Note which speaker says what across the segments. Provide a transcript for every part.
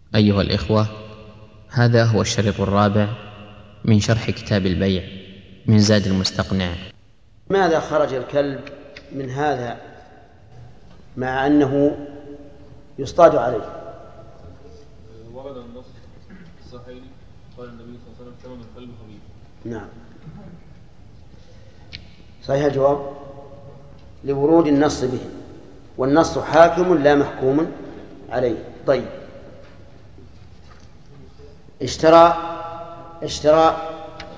Speaker 1: أيها الإخوة، هذا هو الشريط الرابع من شرح كتاب البيع من زاد المستقنع.
Speaker 2: ماذا خرج الكلب من هذا مع أنه يصطاد عليه؟
Speaker 3: ورد النص الصحيح قال النبي صلى الله عليه وسلم ثمن الكلب حبيب.
Speaker 2: نعم صحيح الجواب لورود النص به، والنص حاكم لا محكوم عليه. طيب، اشترى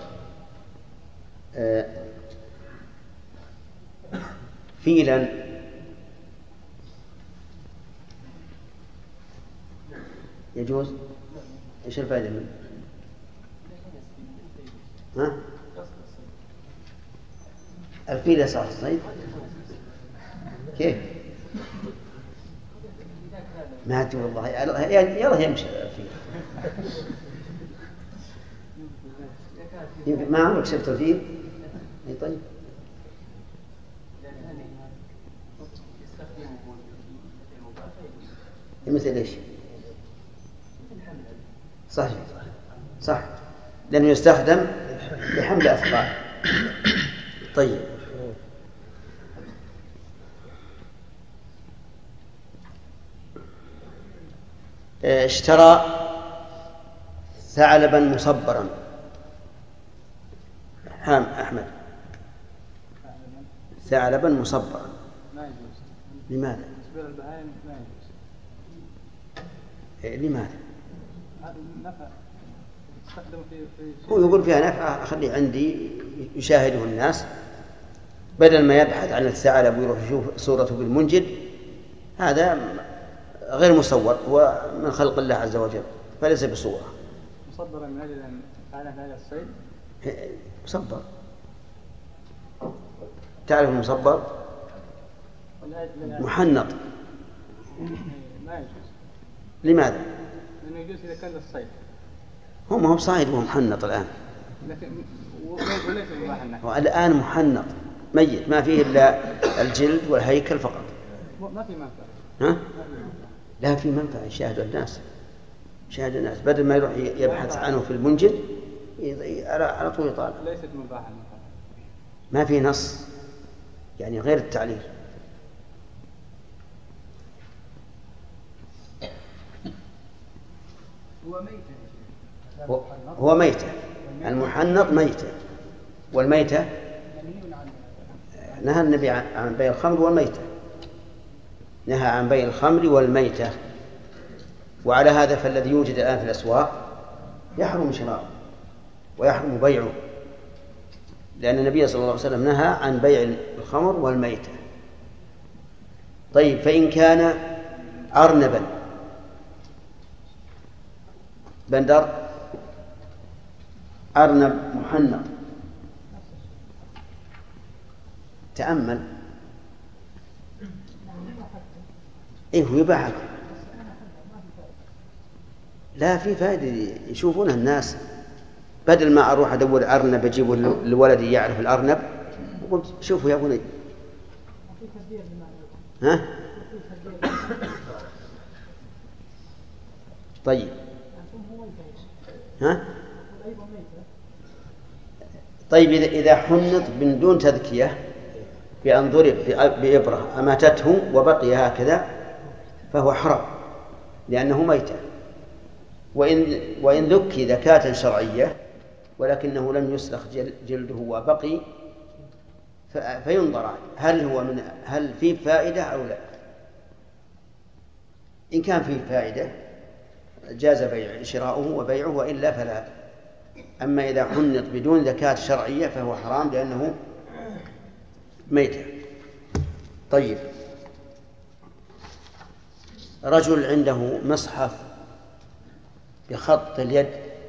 Speaker 2: فيلا يجوز؟ ايش الفائدة منه؟ ها؟ الفيل يصح الصيد؟ كيف؟ ما أدري والله، يلا يمشي الفيل. ما عمرك شفت الفيل؟ اي طيب. مثل ايش؟ صح لأنه يستخدم لحمل أثقال. طيب، اشترى ثعلبا مصبرا. أحمد، ثعلبا مصبرا
Speaker 4: ما يجوز.
Speaker 2: لماذا؟
Speaker 4: تصبير البهائم ما يجوز.
Speaker 2: لماذا؟
Speaker 4: هذا نفع يستخدم في
Speaker 2: هو يقول فيها نفع، أخلي عندي يشاهده الناس بدل ما يبحث عن الثعلب ويروح يشوف صورته بالمنجد. هذا غير مصور، هو من خلق الله عز وجل فليس بصورة.
Speaker 4: مصبرا من أجل أن فعل هذا الصيد.
Speaker 2: مصبر، تعرف المصبر؟ محنط.
Speaker 4: ما يجوز.
Speaker 2: لماذا؟
Speaker 4: لأنه يجوز إذا كان للصيد.
Speaker 2: هو ما هو صايد وهو محنط الآن.
Speaker 4: لكن وليس مباحا.
Speaker 2: هو الآن محنط ميت ما فيه إلا الجلد والهيكل فقط.
Speaker 4: ما في منفعة.
Speaker 2: ها؟ لا في منفعة، يشاهد الناس بدل ما يروح يبحث عنه في المنجد على طول يطالع.
Speaker 4: ليست مباحا.
Speaker 2: ما في نص يعني غير التعليل. هو ميتة. المحنط ميتة، والميتة نهى النبي عن بيع الخمر والميتة، نهى عن بيع الخمر والميتة. وعلى هذا فالذي يوجد الآن في الأسواق يحرم شراؤه ويحرم بيعه، لأن النبي صلى الله عليه وسلم نهى عن بيع الخمر والميتة. طيب، فإن كان أرنبا بندر، أرنب محنط، تأمل، هو يباع. لا في فائدة، يشوفون الناس بدل ما أروح أدور أرنب أجيبه لولدي يعرف الأرنب، وقلت شوفوا يا بني. ها؟ طيب، ها؟ طيب، إذا حنط من دون تذكية بأن ضرب بإبرة أماتته وبقي هكذا فهو حرام لأنه ميتة. وإن ذكي ذكاة شرعية ولكنه لم يسلخ جلده وبقي فينظر هل فيه فائدة أو لا. إن كان فيه فائدة جاز شراؤه وبيعه، وإلا فلا. أما إذا حنط بدون ذكاة شرعية فهو حرام لأنه ميتة. طيب، رجل عنده مصحف بخط اليد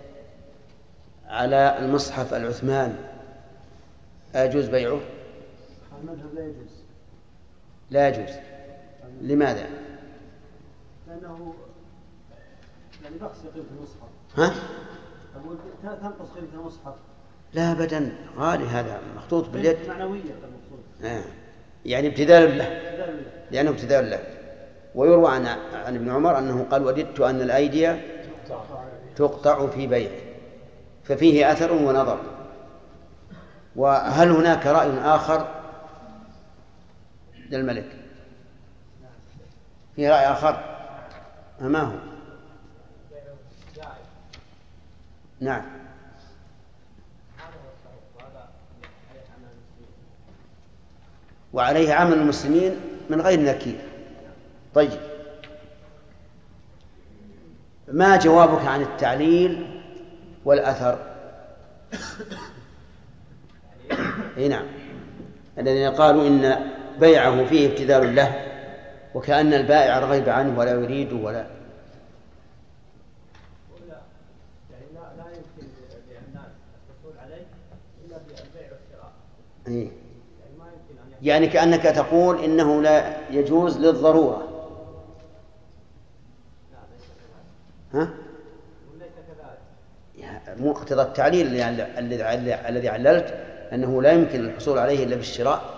Speaker 2: على المصحف العثماني، أيجوز بيعه؟
Speaker 4: المذهب لا يجوز.
Speaker 2: لا يجوز. لماذا؟
Speaker 4: لأنه يعني بخس قيمة المصحف.
Speaker 2: ها؟
Speaker 4: أقول تنقص قيمة المصحف.
Speaker 2: لا أبدا، غالي، هذا مخطوط باليد.
Speaker 4: معنوية المقصود.
Speaker 2: يعني ابتذال له، لأنه ابتذال له. ويروى عن ابن عمر أنه قال وددت أن الأيدي تقطع في بيع، ففيه أثر ونظر. وهل هناك رأي آخر للملك؟ في رأي آخر؟ ما هو؟ نعم. وعليه عمل المسلمين من غير نكير. طيب، ما جوابك عن التعليل والأثر؟ نعم، الذين قالوا إن بيعه فيه ابتذال له وكأن البائع رغب عنه ولا يريده ولا
Speaker 5: لا يمكن بيع الناس الحصول عليه إلا بالبيع والشراء.
Speaker 2: يعني كأنك تقول إنه لا يجوز للضرورة. ها؟ مقتضى التعليل الذي عللت أنه لا يمكن الحصول عليه إلا بالشراء.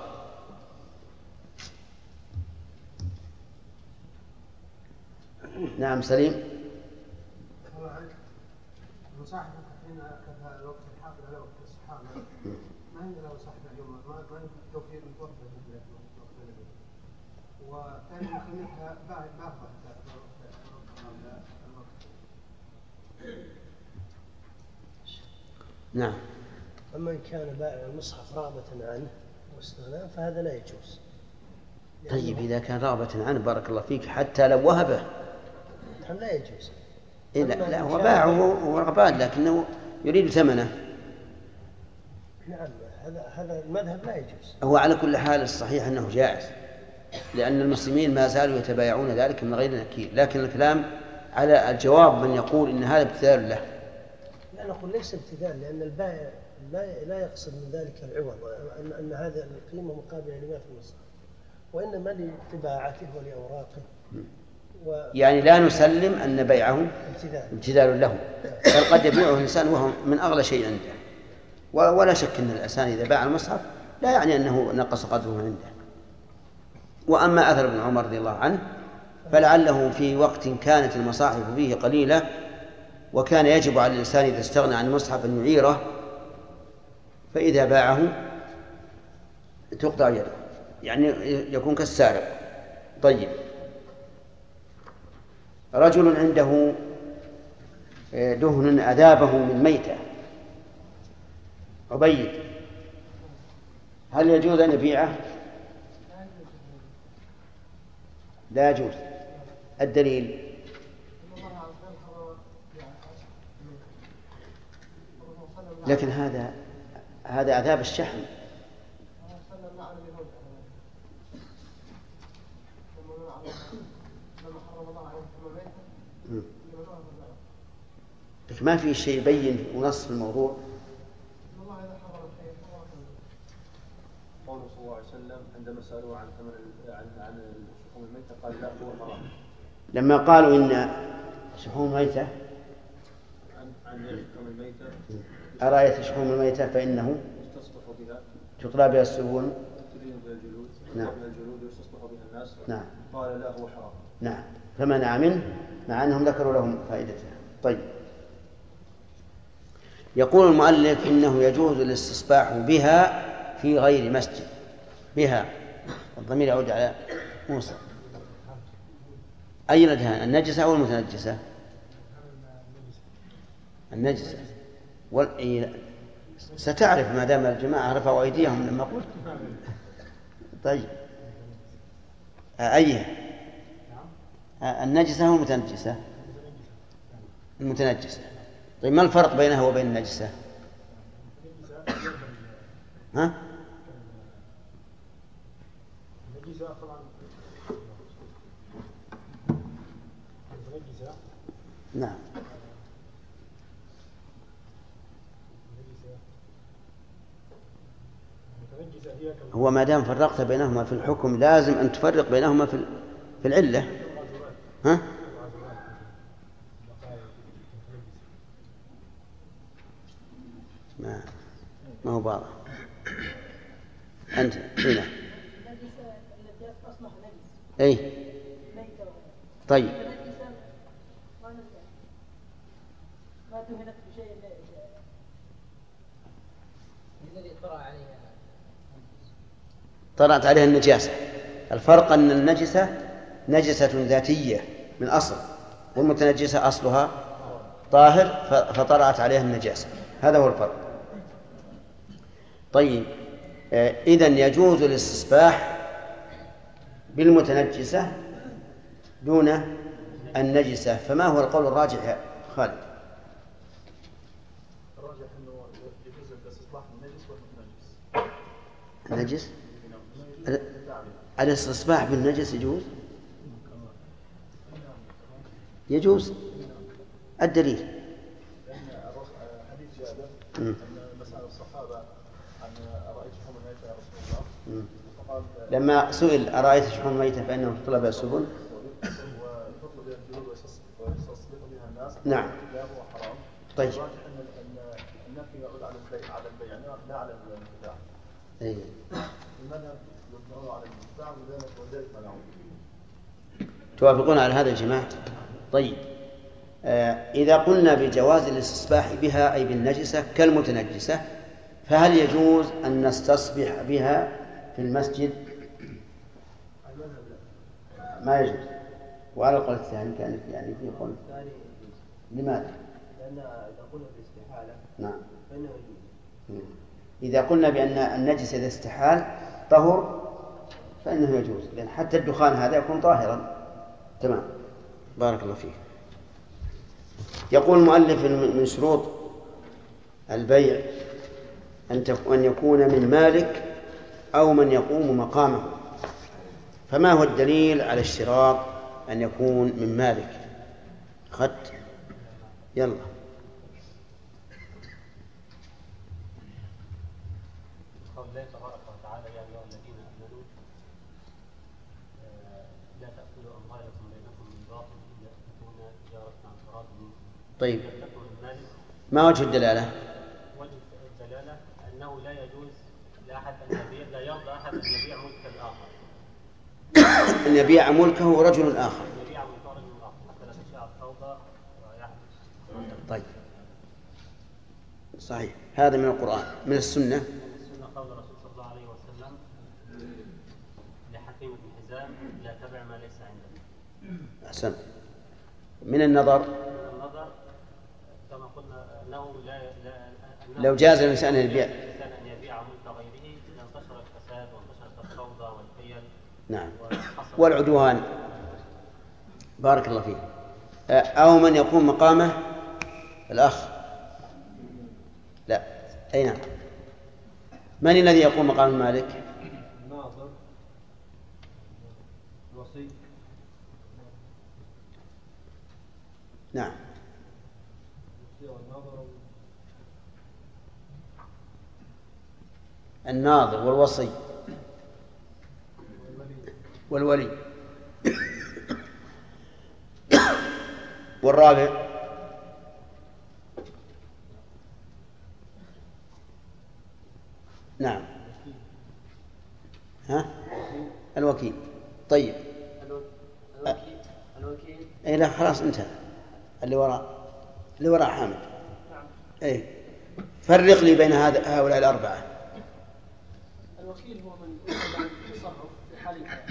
Speaker 2: نعم سليم.
Speaker 4: صاحب حين كفى الوقت الحاضر على وقت الصحابة ما عندنا له صاحب اليوم ما يمكن التوفيق متوفر في الوقت. وثاني مخليها باهظة
Speaker 2: نعم.
Speaker 6: أما إن كان بائع المصحف رغبة عنه واستغناء فهذا لا يجوز.
Speaker 2: طيب إذا كان رغبة عنه بارك الله فيك حتى لو وهبه
Speaker 6: لا يجوز.
Speaker 2: لا هو باعه ورغبان لكنه يريد ثمنه.
Speaker 6: نعم، هذا المذهب لا يجوز.
Speaker 2: هو على كل حال الصحيح أنه جائز، لأن المسلمين ما زالوا يتبايعون ذلك من غير نكير، لكن الكلام على الجواب من يقول إن هذا ابتذال له.
Speaker 6: لا نقول ليس ابتذال، لأن البائع لا يقصد من ذلك العوض، أن هذا القيمة مقابلة لما في المصحف، وإنما لطباعته ولأوراقه.
Speaker 2: يعني لا نسلم أن بيعه ابتذال له، بل قد يبيعه الإنسان وهو من أغلى شيء عنده. ولا شك أن الإنسان إذا باع المصحف لا يعني أنه نقص قدره عنده. وأما أثر ابن عمر رضي الله عنه فلعله في وقت كانت المصاحف فيه قليلة وكان يجب على الإنسان إذا استغنى عن المصحف أن يعيره، فإذا باعه تقطع يده، يعني يكون كالسارق. طيب، رجل عنده دهن أذابه من ميتة، عبيد، هل يجوز أن يبيعه؟ لا يجوز. الدليل لكن هذا عذاب الشحم. لكن ما في شيء يبين ونص في الموضوع.
Speaker 3: قوله صلى الله عليه وسلم عندما سألوه عن شحوم الميتة قال لا هو حرام.
Speaker 2: لما قالوا إن شحوم الميتة
Speaker 3: عن شحوم الميتة
Speaker 2: أرأيت شحوم الميتة فإنه
Speaker 3: يستصبح بها
Speaker 2: تطلى بها السفن،
Speaker 3: تلين بها الجلود،
Speaker 2: نعم،
Speaker 3: بها الجلود ويستصبح بها الناس.
Speaker 2: نعم.
Speaker 3: قال لا هو حرام.
Speaker 2: نعم، فمنع منه مع أنهم ذكروا لهم فائدته. طيب، يقول المؤلف إنه يجوز الاستصباح بها في غير مسجد. بها الضمير يعود على موسى. أي الأدهان، النجسة أو المتنجسة؟ النجسة. ستعرف ما دام الجماعة رفعوا أيديهم لما قلت. طيب، أيها النجسة أو المتنجسة؟ المتنجسة. طيب، ما الفرق بينها وبين النجسة؟ ها؟ نعم. هو ما دام فرقت بينهما في الحكم لازم أن تفرق بينهما في العلة. ها؟ ما هو واضح. أنت هنا. أي. طيب
Speaker 5: ما تهنت بشيء الذي طرأ عليها
Speaker 2: طرأت عليها النجاسة. الفرق أن النجسة نجسة ذاتية من أصل، والمتنجسة أصلها طاهر فطرأت عليها النجاسة، هذا هو الفرق. طيب إذن يجوز الاستصباح بالمتنجسة دون النجسة، فما هو القول الراجح يا خالد؟
Speaker 3: الراجح أنه يجوز الاستصباح بالنجس والمتنجس.
Speaker 2: النجس الاستصباح بالنجس يجوز الدليل
Speaker 3: حديث جابر أن مسأل الصحابة عن أرأيت شحوم الميتة يا رسول الله، فقال
Speaker 2: لما سئل أرأيت شحوم الميتة فإنه طلب السبل
Speaker 3: ويفضل بها الجلود ويستصدق بها الناس،
Speaker 2: نعم.
Speaker 3: لا هو حرام.
Speaker 2: طيب
Speaker 3: الراجح أن النفي يعود على البيع لا على الانتفاع.
Speaker 2: أي.
Speaker 3: المذهب يبنى على الانتفاع وذلك منعه.
Speaker 2: توافقون على هذا يا جماعة؟ طيب إذا قلنا بجواز الاستصباح بها أي بالنجسة كالمتنجسة، فهل يجوز أن نستصبح بها في المسجد؟ ما يجوز. وعلى القول الثاني كان يعني في قول لماذا؟
Speaker 5: لأن إذا قلنا بالاستحالة
Speaker 2: نعم
Speaker 5: فإنه يجوز.
Speaker 2: إذا قلنا بأن النجس إذا استحال طهر فإنه يجوز، لأن حتى الدخان هذا يكون طاهرا. تمام، بارك الله فيك. يقول المؤلف من شروط البيع أن يكون من مالك أو من يقوم مقامه. فما هو الدليل على اشتراط أن يكون من مالك؟ أخذت؟ يلا.
Speaker 7: قول الله تبارك وتعالى يا أيها الذين آمنوا لا تأكلوا أموالكم بينكم بالباطل إلا أن تكون تجارة عن تراض منكم.
Speaker 2: طيب ما وجه الدلالة؟
Speaker 7: وجه الدلالة أنه لا يجوز لأحد أن يبيع، لا يرضى أحد أن يبيع ملك الآخر.
Speaker 2: أن يبيع ملكه رجل آخر.
Speaker 7: يبيع ملك رجل آخر حتى لا تشاء الفوضى ويحدث.
Speaker 2: طيب صحيح، هذا من القرآن. من السنة
Speaker 7: قول الرسول صلى الله عليه وسلم لحكيم بن حزام لا تبع ما ليس عندك.
Speaker 2: أحسن. من النظر
Speaker 7: كما قلنا أنه
Speaker 2: لو جاز الإنسان أن يبيع
Speaker 7: ملك غيره لانتشر الفساد وانتشرت الفوضى والحيل.
Speaker 2: نعم، والعدوان. بارك الله فيك. أو من يقوم مقامه الأخ. لا، أي نعم. من الذي يقوم مقام المالك؟
Speaker 3: الناظر، الوصي.
Speaker 2: نعم. الناظر والوصي والولي. والرابع نعم الوكيل. طيب
Speaker 5: الوكيل
Speaker 2: اي لا خلاص انتهى. اللي وراء حامد. اي فرق لي بين هؤلاء الأربعة.
Speaker 5: الوكيل هو من يتبع التصرف في حال الحياة.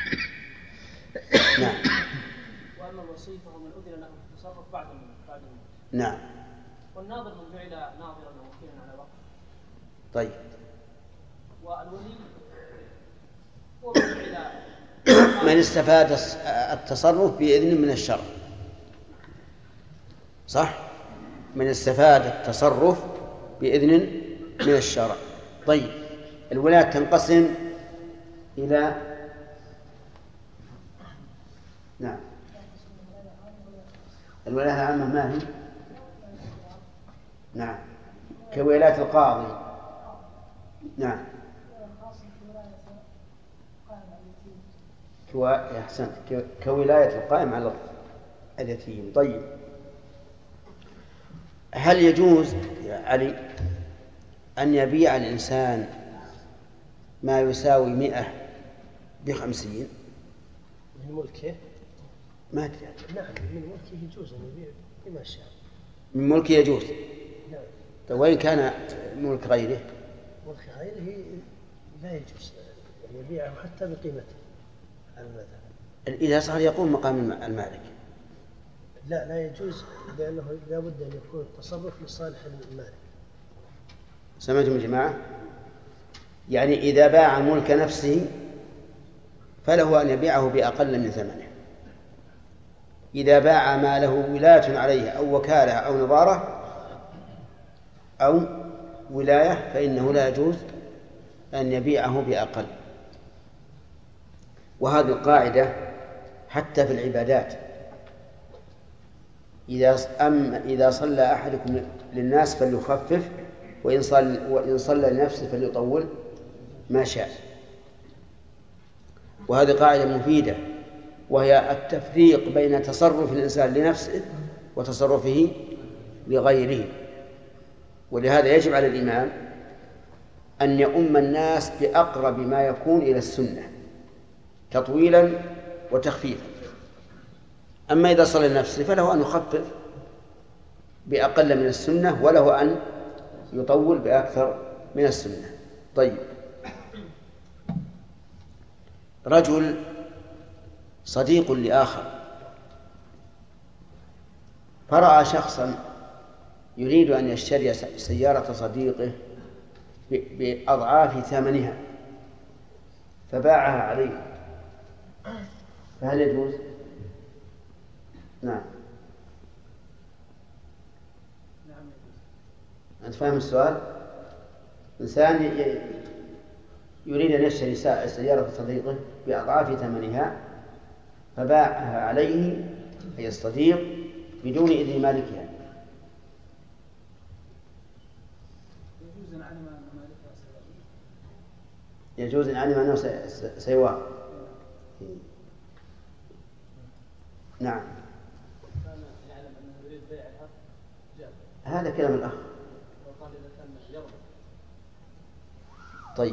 Speaker 2: نعم.
Speaker 5: وأما الوصي فهو من أذن له التصرف بعد الموت.
Speaker 2: نعم.
Speaker 5: والناظر من جعل ناظرا ووكيلا على وقت.
Speaker 2: طيب.
Speaker 5: والولي هو من جعل
Speaker 2: من استفاد التصرف بإذن من الشرع. صح؟ من استفاد التصرف بإذن من الشرع. طيب، الولاية تنقسم إلى نعم الولاية العامة ما هي؟ نعم كولاية القاضي. نعم أحسنت، كولاية القائم على اليتيم. طيب، هل يجوز يا علي أن يبيع الإنسان ما يساوي 100 ب50
Speaker 6: من ملكه؟
Speaker 2: ما أدري.
Speaker 6: نعم من ملكه يجوز أن يبيع بما شاء.
Speaker 2: من ملكه يجوز.
Speaker 6: نعم.
Speaker 2: طيب وين كان ملك غيره؟
Speaker 6: ملك غيره لا يجوز أن يبيعه حتى بقيمته على المذهب.
Speaker 2: إذا صار يقوم مقام المالك.
Speaker 6: لا يجوز لأنه لا بد أن يكون التصرف لصالح المالك.
Speaker 2: سمعتم يا جماعة؟ يعني إذا باع ملك نفسه فله أن يبيعه بأقل من ثمنه. إذا باع ما له ولاية عليه أو وكالة أو نظارة أو ولاية فإنه لا يجوز أن يبيعه بأقل. وهذه القاعدة حتى في العبادات. إذا صلى أحدكم للناس فليخفف وإن صلى لنفسه فليطول ما شاء. وهذه قاعدة مفيدة، وهي التفريق بين تصرف الإنسان لنفسه وتصرفه لغيره. ولهذا يجب على الإمام أن يؤم الناس بأقرب ما يكون إلى السنة تطويلا وتخفيفا. أما إذا صلى لنفسه فله أن يخفف بأقل من السنة، وله أن يطول بأكثر من السنة. طيب، رجل صديق لآخر فرأى شخصا يريد أن يشتري سيارة صديقه بأضعاف ثمنها فباعها عليه، فهل يجوز؟ نعم. أنت فاهم السؤال؟ إنسان يريد أن يشتري سيارة صديقه بأضعاف ثمنها فباعها عليه أي الصديق بدون إذن مالكها. يجوز إن علم أنه سيواه. نعم. هذا كلام الأخ. طيب،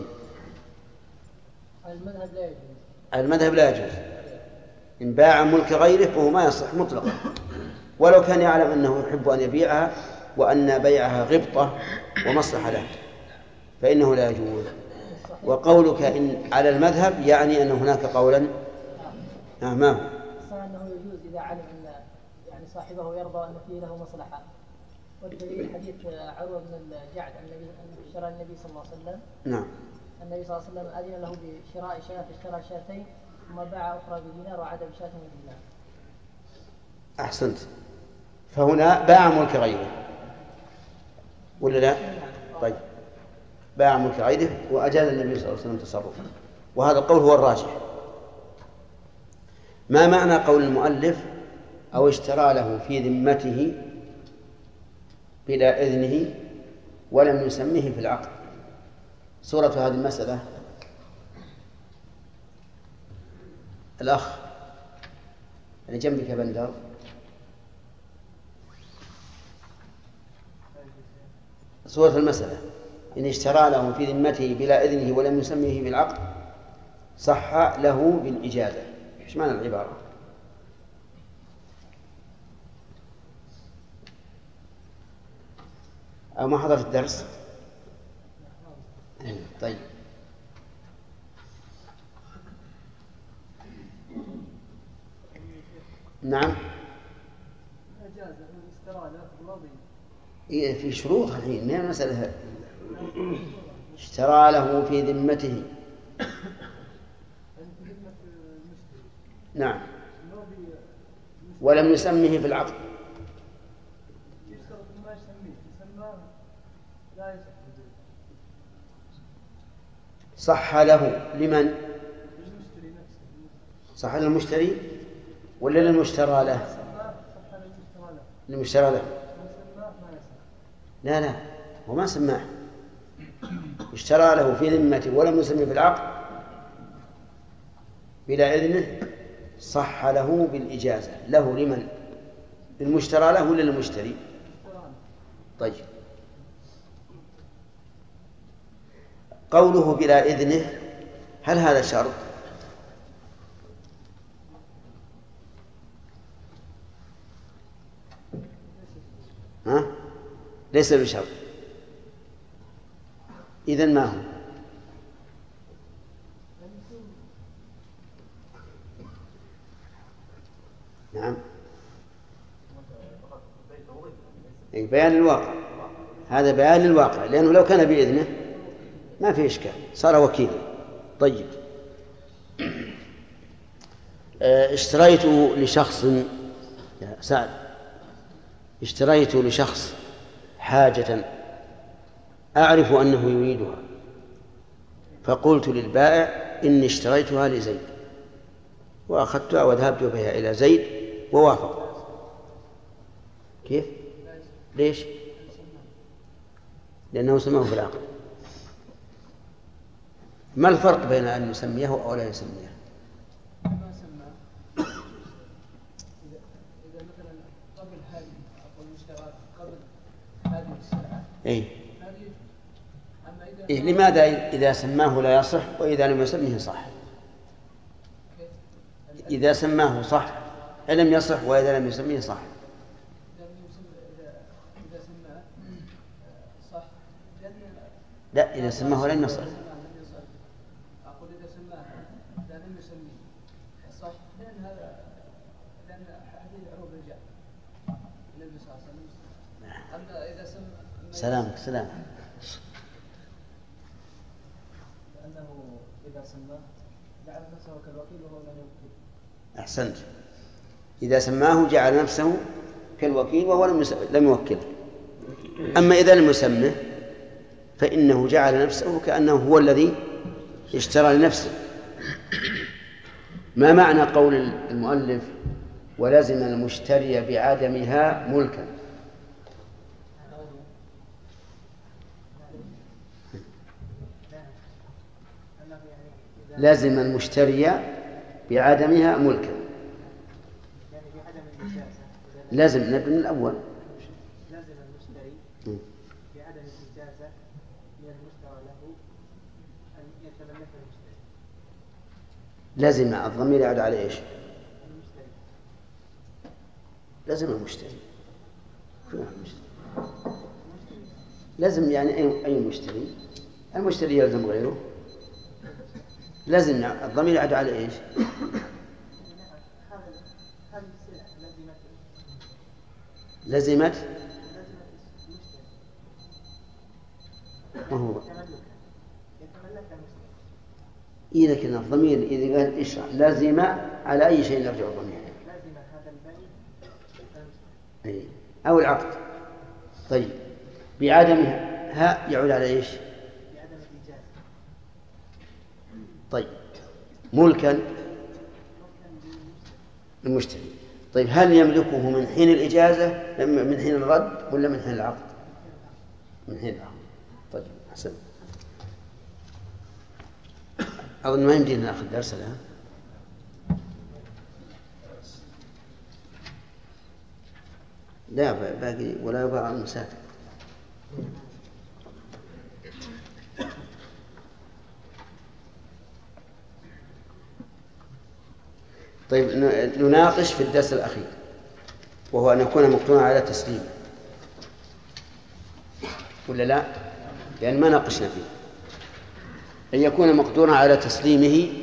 Speaker 2: المذهب لا يجوز. إن باع ملك غيره فهو ما يصح مطلقا، ولو كان يعلم أنه يحب أن يبيعها وأن بيعها غبطة ومصلحة له فإنه لا يجوز. وقولك إن على المذهب يعني أن هناك قولا ما هو؟
Speaker 8: أنه يجوز إذا علم أن يعني صاحبه يرضى أن فيه له مصلحة. والدليل حديث عروة بن الجعد أن اشترى النبي صلى الله عليه وسلم.
Speaker 2: نعم.
Speaker 8: النبي صلى الله عليه وسلم أذن له بشراء شاة فاشترى شاتين ثم باع أخرى بدينار وعاد بشاة بدينار.
Speaker 2: أحسنت. فهنا باع ملك غيره ولا لا؟ طيب، باع ملك غيره وأجاز النبي صلى الله عليه وسلم تصرفه، وهذا القول هو الراجح. ما معنى قول المؤلف أو اشترى له في ذمته بلا إذنه ولم يسميه في العقد؟ صورة هذه المسألة الأخ اللي جنبك يا بندر، صورة المسألة إن اشترى له في ذمته بلا إذنه ولم يسميه في العقد صح له بالإجازة. إيش معنى العبارة؟ أو ما حضرت الدرس؟ طيب، نعم. في شروط الحين، ما المسألة اشترى له في ذمته. نعم، ولم يسمه في العقد. صح له لمن؟ صح للمشتري ولا للمشترى له؟ للمشترى له. لا هو ما سماه، اشترى له في ذمته ولم يسمه في العقد بلا إذنه صح له بالإجازة. له لمن؟ للمشترى له ولا للمشتري؟ طيب، قوله بلا إذنه هل هذا شرط؟ ليس بشرط. إذن ما هو؟ نعم، بيان للواقع، هذا بيان للواقع، لأنه لو كان بإذنه ما في إشكال، صار وكيلا. طيب، اشتريت لشخص يا سعد، اشتريت لشخص حاجة أعرف أنه يريدها، فقلت للبائع إني اشتريتها لزيد، وأخذتها وذهبت بها إلى زيد ووافق. كيف؟ ليش؟ لأنه سماه في العقد. ما الفرق بين أن يسميه أو لا يسميه؟
Speaker 5: ما سماه إذا مثلا قبل هذه أو المشترى قبل هذه السلعة
Speaker 2: إيه؟
Speaker 5: هذه. أما إذا
Speaker 2: إيه، لماذا إذا سماه لا يصح وإذا لم يسمه صح؟ إذا سماه صح لم يصح وإذا لم يسمه صح.
Speaker 5: إذا سماه صح
Speaker 2: لا، إذا سماه لم يصح.
Speaker 5: أقول إذا سماه لم يسميه صح، لأن حديث عروض الرجال النبي صلى الله عليه وسلم. أما إذا
Speaker 2: سلامك.
Speaker 5: لأنه إذا سماه جعل نفسه كالوكيل وهو لم يوكل.
Speaker 2: أحسنت، إذا سماه جعل نفسه كالوكيل وهو لم يوكله. أما إذا لم يسمه فإنه جعل نفسه كأنه هو الذي اشترى لنفسه. ما معنى قول المؤلف ولازم المشتري بعدمها ملكا؟ لازم المشتري بعدمها ملكا، لازم نبدأ من الأول.
Speaker 9: لازم المشتري بعدم الإجازة من المشترى له أن يتملكها المشتري.
Speaker 2: لازم الضمير يعود على إيش؟ لازم المشتري. لازم يعني أي مشتري؟ المشتري يلزم غيره. لازم الضمير يعود على إيش؟ لزمت ما هو؟ إذا كان الضمير إذا قال إيش لازم على أي شيء نرجع الضمير؟
Speaker 9: لازم هذا البيع
Speaker 2: أو العقد. طيب، بعدمها ها يعود على إيش؟
Speaker 9: بعدم الإجازة.
Speaker 2: طيب، ملكا المشتري. طيب، هل يملكه من حين الإجازة من حين الرد ولا من حين العقد؟ من حين العقد. طيب، أحسن. أظن ما يمدينا نأخذ درس الآن. لا باقي ولا يباع المساكن. طيب، نناقش في الدرس الأخير وهو أن يكون مقترنا على تسليم ولا لا؟ لأن ما ناقشنا فيه. أن يكون مقدورا على تسليمه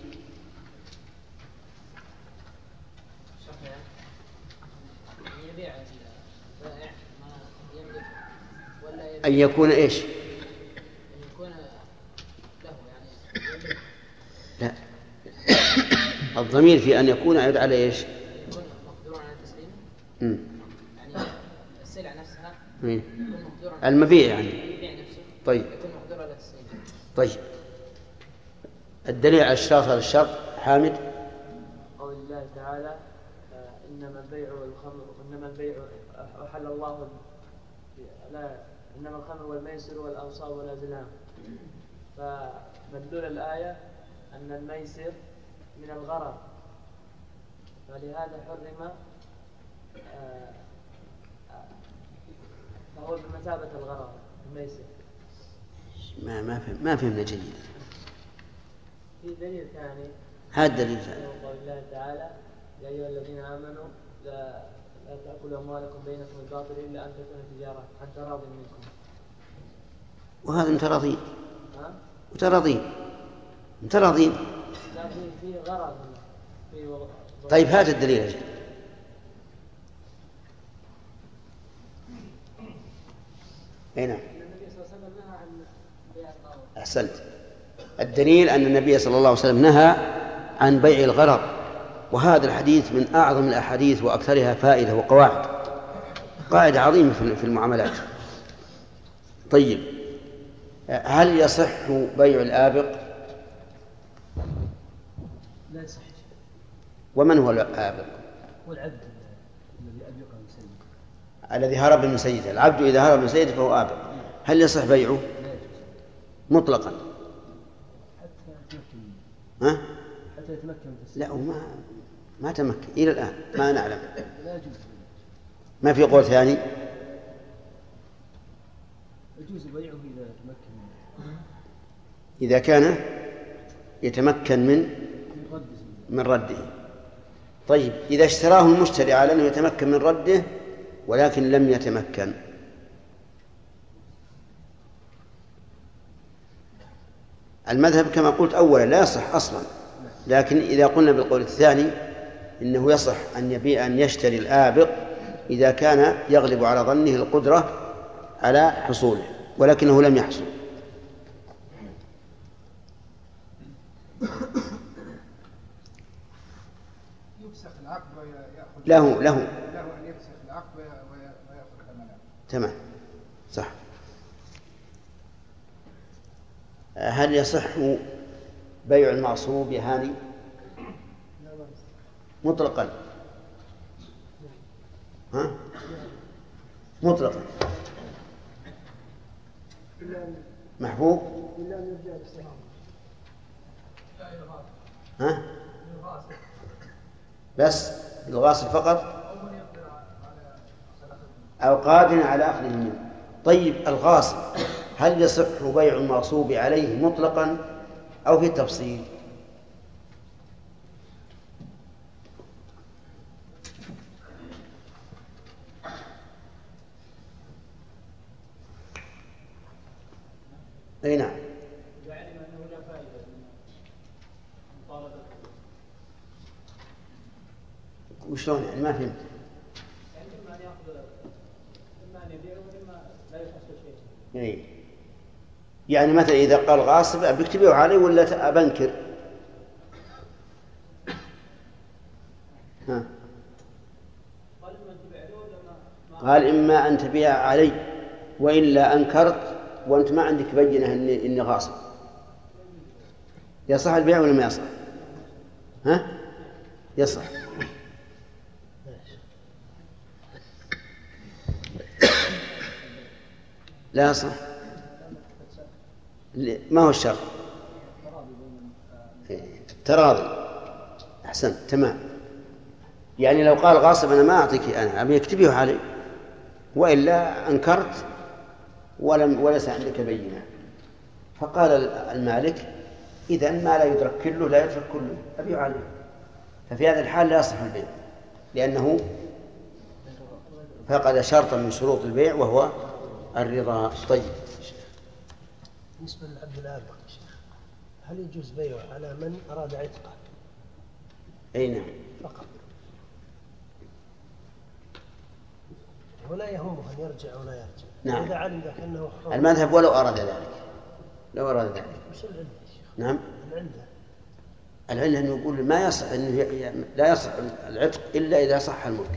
Speaker 2: أن يكون إيش؟
Speaker 8: أن يكون له يعني
Speaker 2: لا، الضمير في أن يكون يعود على إيش؟
Speaker 8: يكون مقدورا على تسليمه. يعني السلعة نفسها يكون مقدورا
Speaker 2: المبيع يعني.
Speaker 8: المبيع نفسه
Speaker 2: طيب.
Speaker 8: يكون مقدورا على تسليمه.
Speaker 2: طيب، الدليل على الشرط على الشرط حامد.
Speaker 10: قول الله تعالى إنما البيع والخمر إنما البيع أحل الله لا إنما الخمر والميسر والأنصاب والأزلام. فمدلول الآية أن الميسر من الغرر، فلهذا حرم، فهو بمثابة الغرر الميسر.
Speaker 2: ما فهمنا جيدا.
Speaker 10: في دليل ثاني،
Speaker 2: هذا الدليل ثاني.
Speaker 10: قول الله تعالى يا أيها الذين آمنوا لا لا تأكلوا أموالكم بينكم بالباطل إلا أن تكون تجارة عن تراض منكم.
Speaker 2: وهذا متراضين متراضين.
Speaker 10: لا في غرض
Speaker 2: طيب هات الدليل يا شيخ. أي نعم. أحسنت. الدليل أن النبي صلى الله عليه وسلم نهى عن بيع الغرر، وهذا الحديث من أعظم الأحاديث وأكثرها فائدة وقواعد، قاعدة عظيمة في المعاملات. طيب، هل يصح بيع الآبق؟
Speaker 6: لا يصح.
Speaker 2: ومن هو الآبق؟
Speaker 6: والعبد الذي أبيق من سيده،
Speaker 2: الذي هرب من سيده. العبد إذا هرب من سيده فهو آبق. هل يصح بيعه مطلقا؟
Speaker 6: حتى يتمكن.
Speaker 2: ها؟
Speaker 6: حتى يتمكن.
Speaker 2: لا، ما تمكن إلى الآن، ما نعلم.
Speaker 6: لا يجوز.
Speaker 2: ما في قول ثاني؟
Speaker 6: يجوز بيعه إذا تمكن،
Speaker 2: إذا كان يتمكن من رده. طيب، إذا اشتراه المشتري على أنه يتمكن من رده ولكن لم يتمكن، المذهب كما قلت أولا لا يصح أصلا، لكن إذا قلنا بالقول الثاني إنه يصح أن يشتري الآبق إذا كان يغلب على ظنه القدرة على حصوله ولكنه لم يحصل.
Speaker 4: يفسخ العقد ويأخذ
Speaker 2: له
Speaker 4: أن يفسخ العقد ويأخذ ثمنه.
Speaker 2: تمام، صح. هل يصح بيع المعصوب يا هاني مطلقا؟ ها؟ مطلقا محبوب؟ ها؟ بس الغاصب فقط أو قادر على أخذه منه. طيب، الغاصب هل يصح بيع المغصوب عليه مطلقا أو في تفصيل؟ أي نعم.
Speaker 7: يعلم أنه لا فائدة من مطالبته.
Speaker 2: وشلون يعني؟ ما فهمت.
Speaker 7: يعني إما أن يأخذ، إما أن يبيعه وإما لا يحصل شيء.
Speaker 2: إيه. يعني مثلا إذا قال غاصب أبيك تبيعه علي ولا أبنكر؟ ها؟ قال إما أن تبيع علي وإلا أنكرت وأنت ما عندك بينة إني غاصب. يصح البيع ولا ما يصح؟ ها؟ يصح. لا يصح. ما هو الشرط؟ تراضي. أحسنت، تمام. يعني لو قال غاصب أنا ما أعطيك، أنا أبيك تبيعه علي وإلا أنكرت وليس عندك بينة، فقال المالك إذن ما لا يدرك كله لا يترك كله، أبيع عليه. ففي هذا الحال لا يصح البيع لأنه فقد شرطا من شروط البيع وهو الرضا. طيب،
Speaker 6: بالنسبة للعبد الآبق هل يجوز بيعه على من أراد عتقه؟
Speaker 2: أي نعم
Speaker 6: فقط، ولا يهمه أن يرجع ولا يرجع.
Speaker 2: نعم.
Speaker 6: إذا علم ذاك أنه حر.
Speaker 2: المذهب ولو أراد ذلك، لو أراد ذلك.
Speaker 6: وش العلة يا شيخ؟
Speaker 2: نعم،
Speaker 6: العلة
Speaker 2: أنه يقول ما يصح، أنه لا يصح العتق إلا إذا صح الملك،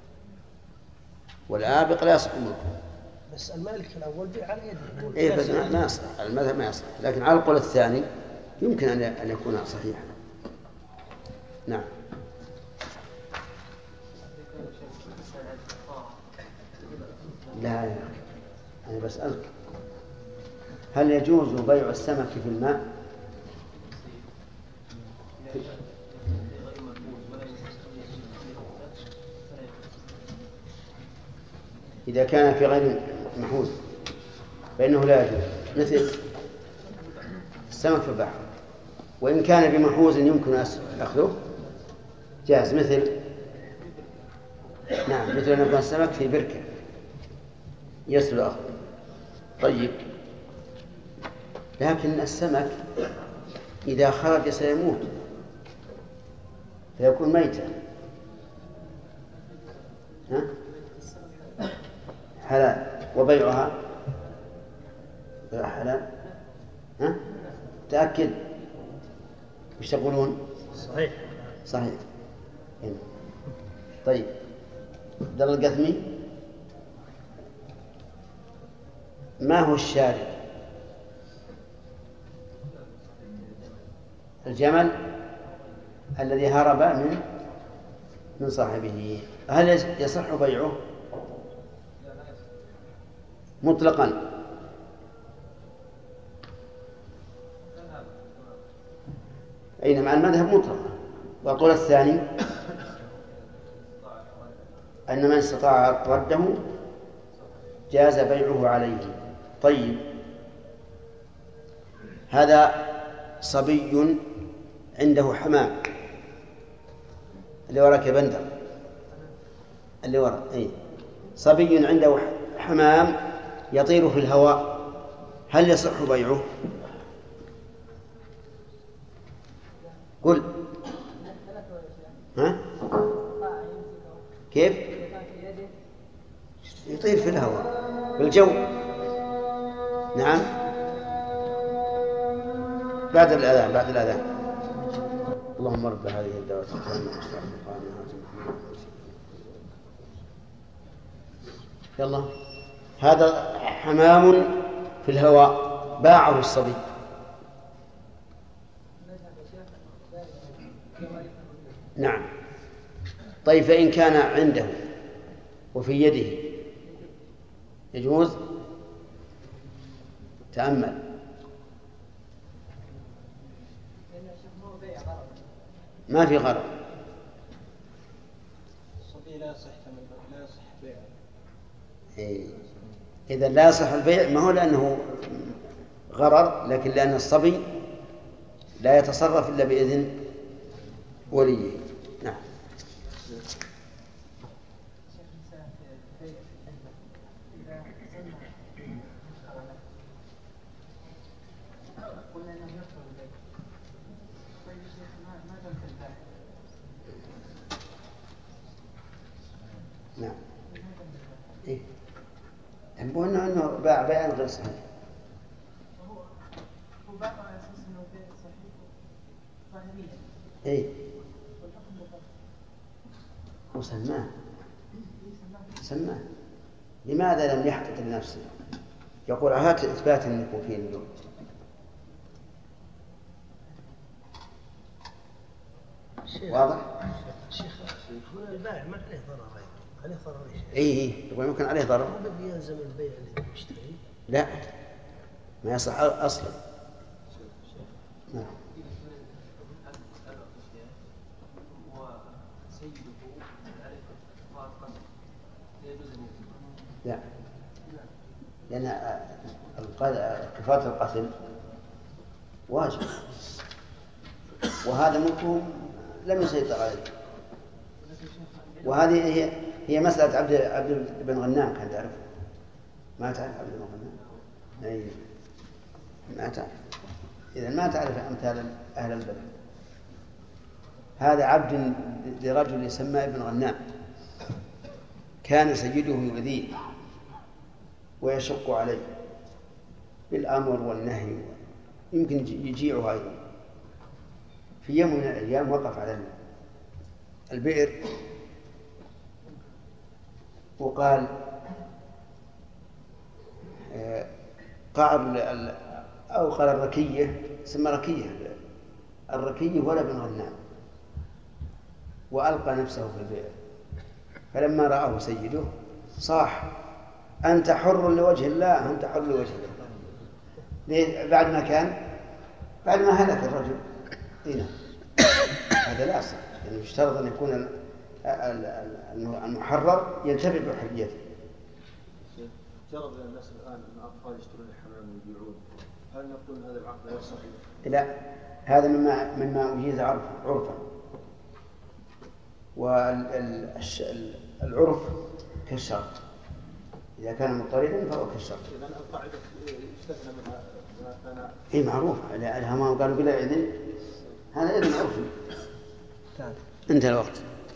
Speaker 2: والآبق لا يصح الملك.
Speaker 6: بس المالك الأول بيع على يده.
Speaker 2: إيه، بس ما يصح المذهب، ما يصح، لكن على القول الثاني يمكن أن يكون صحيحا. نعم. لا، أنا بسألك هل يجوز بيع السمك في الماء؟ إذا كان في غير محوز فإنه لا يجوز، مثل السمك في البحر، وإن كان بمحوز يمكن أخذه جاز، مثل نعم، مثل أن يكون السمك في بركة يسهل أخذه. طيب، لكن السمك إذا خرج سيموت فيكون ميتا. حلال وبيعها حلال. تأكد وش تقولون؟
Speaker 6: صحيح.
Speaker 2: صحيح. هنا. طيب، عبد الله القثمي، ما هو الشارد؟ الجمل الذي هرب من صاحبه، هل يصح بيعه مطلقا؟ أين مع المذهب مطلقا. وأقول الثاني أن من استطاع رده جاز بيعه عليه. طيب، هذا صبي عنده حمام اللي وراك يا بندر، اللي وراء صبي عنده حمام يطير في الهواء، هل يصح بيعه؟ قل. ها؟ كيف؟ يطير في الهواء بالجو. نعم، بعد الأذان. اللهم رب هذه الدعوة يلا. هذا حمام في الهواء باعه الصبي. نعم. طيب، فإن كان عنده وفي يده يجوز؟ تأمل. ما في غرض.
Speaker 4: الصبي لا يصح بيعه.
Speaker 2: إذا لا يصح البيع، ما هو لأنه غرر، لكن لأن الصبي لا يتصرف إلا بإذن وليه. نعم. نعم. يقولون أنه باع بيعا غير صحيح.
Speaker 9: هو باع على أساس أنه بيع صحيح ظاهريا.
Speaker 2: سماه. لماذا لم يحقق لنفسه؟ يقول هات إثبات أن يكون فيه اليوم. واضح؟
Speaker 6: شيخ، البائع ما عليه ضرر، عليه ضرر.
Speaker 2: يقول ممكن عليه ضرر.
Speaker 6: ما بدي يلزم البيع اللي يشتري.
Speaker 2: لا، ما يصح أصلا. نعم. لا، لأن كفارة القتل واجب، وهذا ملكه لم يسيطر عليه. وهذه هي مسألة عبد بن غنام، كان تعرف؟ ما تعرف عبد بن غنام؟ ما تعرف. إذا ما تعرف أمثال أهل البلد. هذا عبد لرجل يسمى ابن غنام، كان سيده يؤذيه ويشق عليه بالأمر والنهي، يمكن يجيعه أيضا. في يوم من الأيام وقف على البئر وقال قعر أو قال الركية، سمى ركية الركية ولا بن غنام، وألقى نفسه في البئر. فلما رآه سيده صاح: أنت حر لوجه الله، أنت حر لوجه الله. ليه؟ بعد ما هلك الرجل. هذا لا يصح، يعني يشترط أن يكون المحرر ينتفع بحريته.
Speaker 3: جرب الناس الآن أن الأطفال يشترون الحمام ويبيعون، هل نقول هذا العقد غير صحيح؟
Speaker 2: لا، هذا مما أجيز عرفا. العرف كالشرط، إذا كان مضطردا فهو كالشرط.
Speaker 3: إذا القاعدة يستثنى منها ما كان.
Speaker 2: إيه معروف، على ما قالوا بلا إذن، هذا إذن عرفي. انتهى الوقت.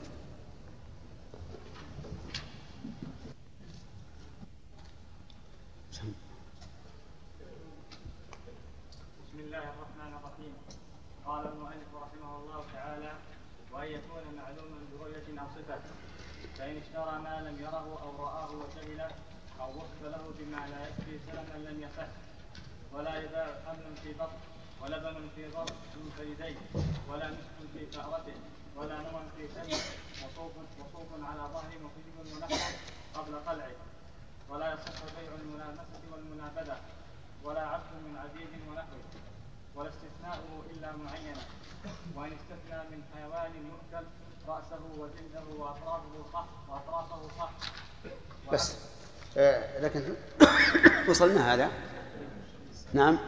Speaker 11: بسم الله الرحمن الرحيم. قال المؤلف رحمه الله تعالى: وأن يكون معلوما برؤية أو صفة، فإن اشترى ما لم يره أو رآه وجهله أو وصف له بما لا يكفي سلما لم يصح. ولا يباع حمل في بطن ولبن في ضرب منفردين ولا مسك في فأرته ولا نوى في سن وصوف على ظهر مقيم منحر قبل قلعه. ولا يصح بيع الملامسة والمنابذة ولا عبد من عبيد ونحوه، ولا استثناؤه إلا معينا. وإن استثنى من حيوان يؤكل رأسه وجلده وأطرافه صح.
Speaker 2: بس لكن وصلنا هذا. نعم.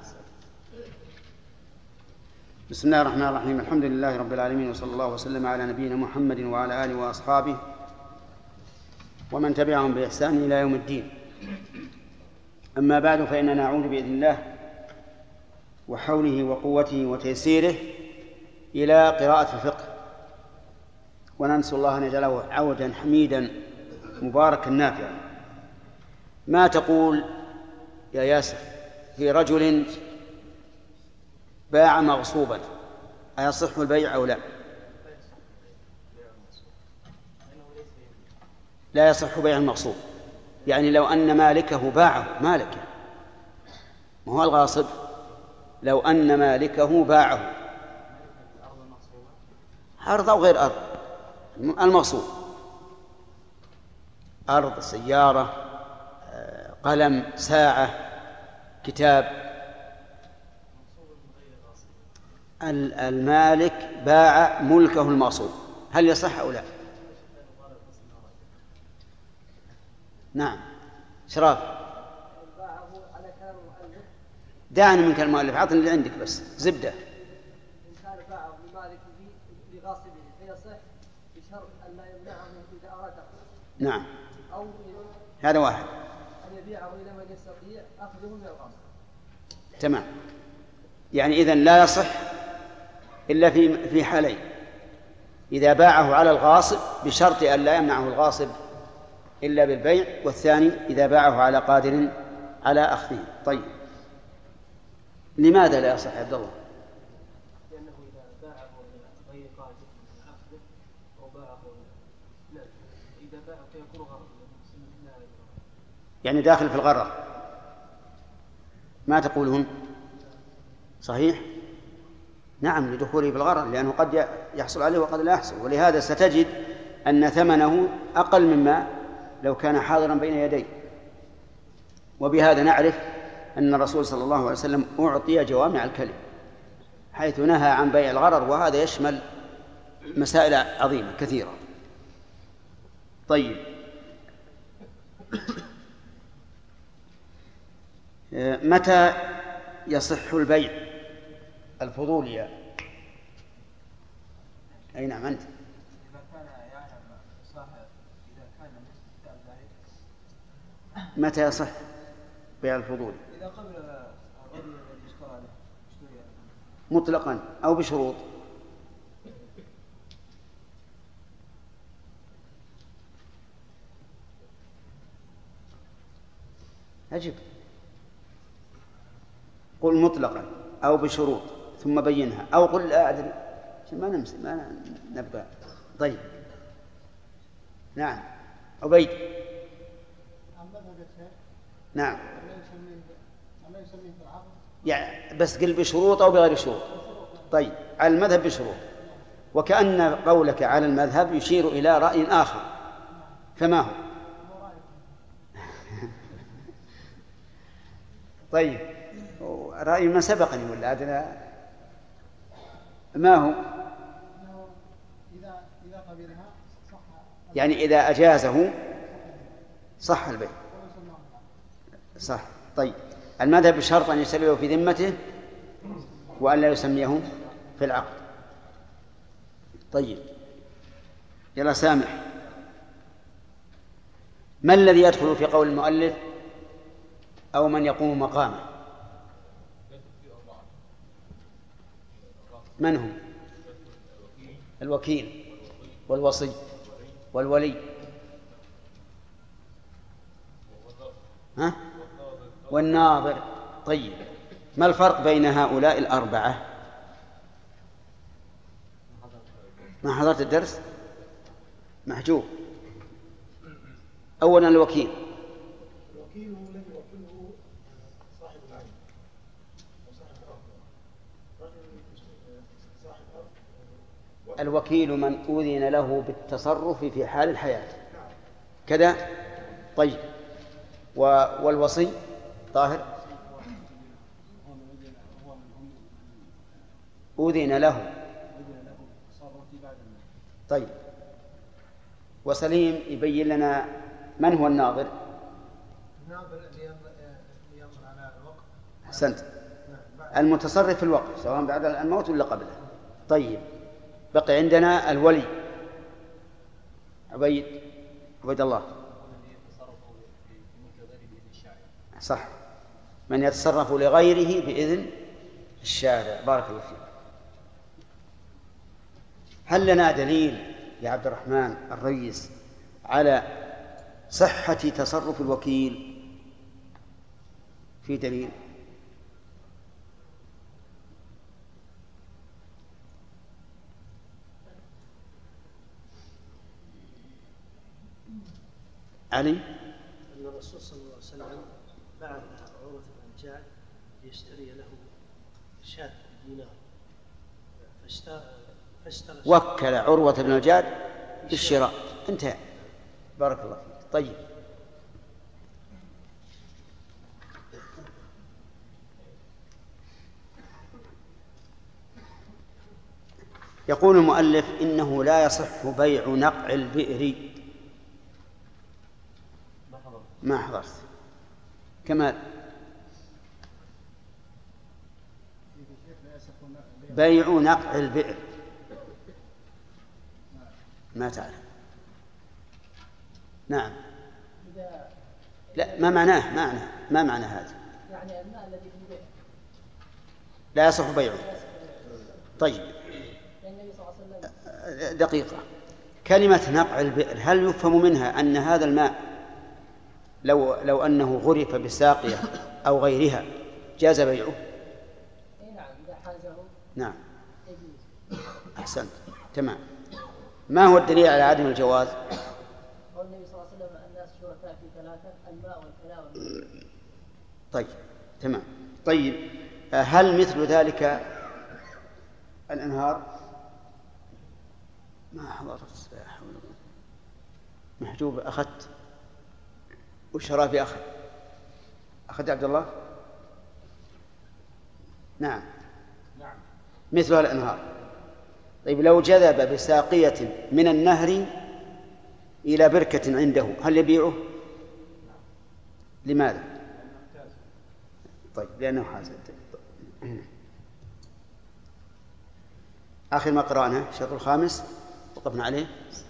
Speaker 2: بسم الله الرحمن الرحيم. الحمد لله رب العالمين، وصلى الله وسلم على نبينا محمد وعلى آله وأصحابه ومن تبعهم بإحسان إلى يوم الدين. أما بعد، فإننا نعود بإذن الله وحوله وقوته وتيسيره إلى قراءة الفقه، وننسأل الله أن يجعله عودا حميدا مباركا نافعا. ما تقول يا ياسر في رجل باع مغصوبا، أيصح البيع أو لا؟ لا يصح بيع المغصوب، يعني لو أن مالكه باعه، مالكه ما هو الغاصب، لو أن مالكه باعه أرض أو غير أرض، المغصوب أرض، سيارة، قلم، ساعة، كتاب، المالك باع ملكه المغصوب، هل يصح أو لا؟ نعم. شراف، دعني من كلام المؤلف، عطني اللي عندك بس زبدة.
Speaker 5: إن كان باعه لمالكه لغاصبه فيصح بشرط أن لا يمنعه إذا أراد.
Speaker 2: نعم.
Speaker 5: أو
Speaker 2: هذا واحد.
Speaker 5: أن يبيعه إلى من يستطيع أخذه من الغاصب.
Speaker 2: تمام. يعني إذن لا يصح إلا في حالين: إذا باعه على الغاصب بشرط أن لا يمنعه الغاصب إلا بالبيع، والثاني إذا باعه على قادر على أخذه. طيب، لماذا لا يصح يا عبد الله؟
Speaker 5: لأنه إذا باعه غير قادر على أخذه أو باعه لا، إذا باعه فيكون غرض،
Speaker 2: يعني داخل في الغرر. ما تقولون؟ صحيح؟ نعم، لدخوله بالغرر، لأنه قد يحصل عليه وقد لا يحصل، ولهذا ستجد أن ثمنه أقل مما لو كان حاضرا بين يديه. وبهذا نعرف أن الرسول صلى الله عليه وسلم أعطي جوامع الكلم، حيث نهى عن بيع الغرر، وهذا يشمل مسائل عظيمة كثيرة. طيب، متى يصح البيع الفضولي؟ أي نعم أنت.
Speaker 5: إذا كان يعلم صاحب، إذا كان مستطيع ذلك.
Speaker 2: متى يصح بيع الفضولي؟
Speaker 5: إذا قبل الرجل الذي اشترى له
Speaker 2: مطلقا أو بشروط؟ أجب، قل مطلقا أو بشروط ثم بينها، أو قل لا أدري، ما نبقى. طيب، نعم. عبيد. نعم. يعني بس قل بشروط أو بغير شروط. طيب، على المذهب بشروط، وكأن قولك على المذهب يشير إلى رأي آخر، فما هو؟ طيب، رأي من سبقني ولا أدنى؟ ما هو؟ يعني إذا أجازه صح البيع، صح. طيب، المذهب بشرط أن يسلمه في ذمته وأن لا يسميه في العقد. طيب، يلا سامح. ما الذي يدخل في قول المؤلف أو من يقوم مقامه؟ من هم؟ الوكيل والوصي والولي والناظر. طيب، ما الفرق بين هؤلاء الأربعة؟ ما حضرت الدرس؟ محجوب. أولا الوكيل
Speaker 3: هو الذي يوكله صاحب العين أو صاحب الأرض. صاحب الأرض
Speaker 2: الوكيل من أذن له بالتصرف في حال الحياة كذا. طيب، والوصي طاهر أذن له. طيب، وسليم يبين لنا من هو الناظر.
Speaker 4: الناظر اللي ينظر على الوقت.
Speaker 2: أحسنت، المتصرف في الوقت سواء بعد الموت ولا قبله. طيب، بقي عندنا الولي عبيد الله. صح، من يتصرف لغيره بإذن الشارع. بارك الله فيك. هل لنا دليل يا عبد الرحمن الرئيس على صحة تصرف الوكيل؟ في دليل؟ علي؟
Speaker 6: أن الرسول صلى الله عليه وسلم بعث عروة بن الجعد ليشتري له شاة بدينار،
Speaker 2: وكل عروة بن الجعد بالشراء. انتهى. بارك الله فيك. طيب، يقول المؤلف إنه لا يصح بيع نقع البئر. ما حضرت كمال. بيع نقع البئر ما تعرف. نعم. لا، ما معناه؟ ما معنى هذا؟
Speaker 8: يعني الماء الذي في البئر
Speaker 2: لا يصح بيعه. طيب،
Speaker 8: النبي صلى الله عليه وسلم.
Speaker 2: دقيقة. كلمة نقع البئر هل يفهم منها أن هذا الماء لو أنه غرف بساقية أو غيرها جاز بيعه؟
Speaker 8: نعم، إذا حازه.
Speaker 2: نعم، أحسنت، تمام. ما هو الدليل على عدم الجواز؟
Speaker 8: قال النبي صلى الله عليه وسلم الناس شركاء في ثلاثة: الماء والكلاء والماء.
Speaker 2: طيب، تمام. طيب، هل مثل ذلك الأنهار؟ ما حضرت. محجوب أخذت والشرابي أخذت عبد الله. نعم، مثلها الأنهار. طيب، لو جذب بساقية من النهر إلى بركة عنده هل يبيعه؟ لماذا؟ طيب، لأنه حازل. آخر ما قرأنا الشرط الخامس وقفنا عليه.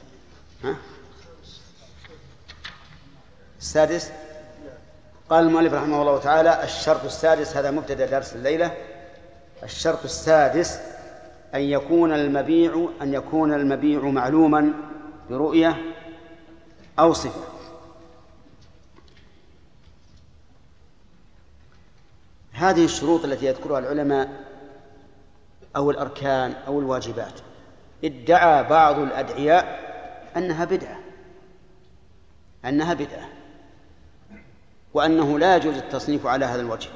Speaker 2: السادس. قال المؤلف رحمه الله تعالى: الشرط السادس. هذا مبتدأ درس الليلة. الشرط السادس أن يكون المبيع معلوما برؤية أو صفة. هذه الشروط التي يذكرها العلماء أو الأركان أو الواجبات ادعى بعض الأدعياء أنها بدعة وأنه لا يجوز التصنيف على هذا الوجه،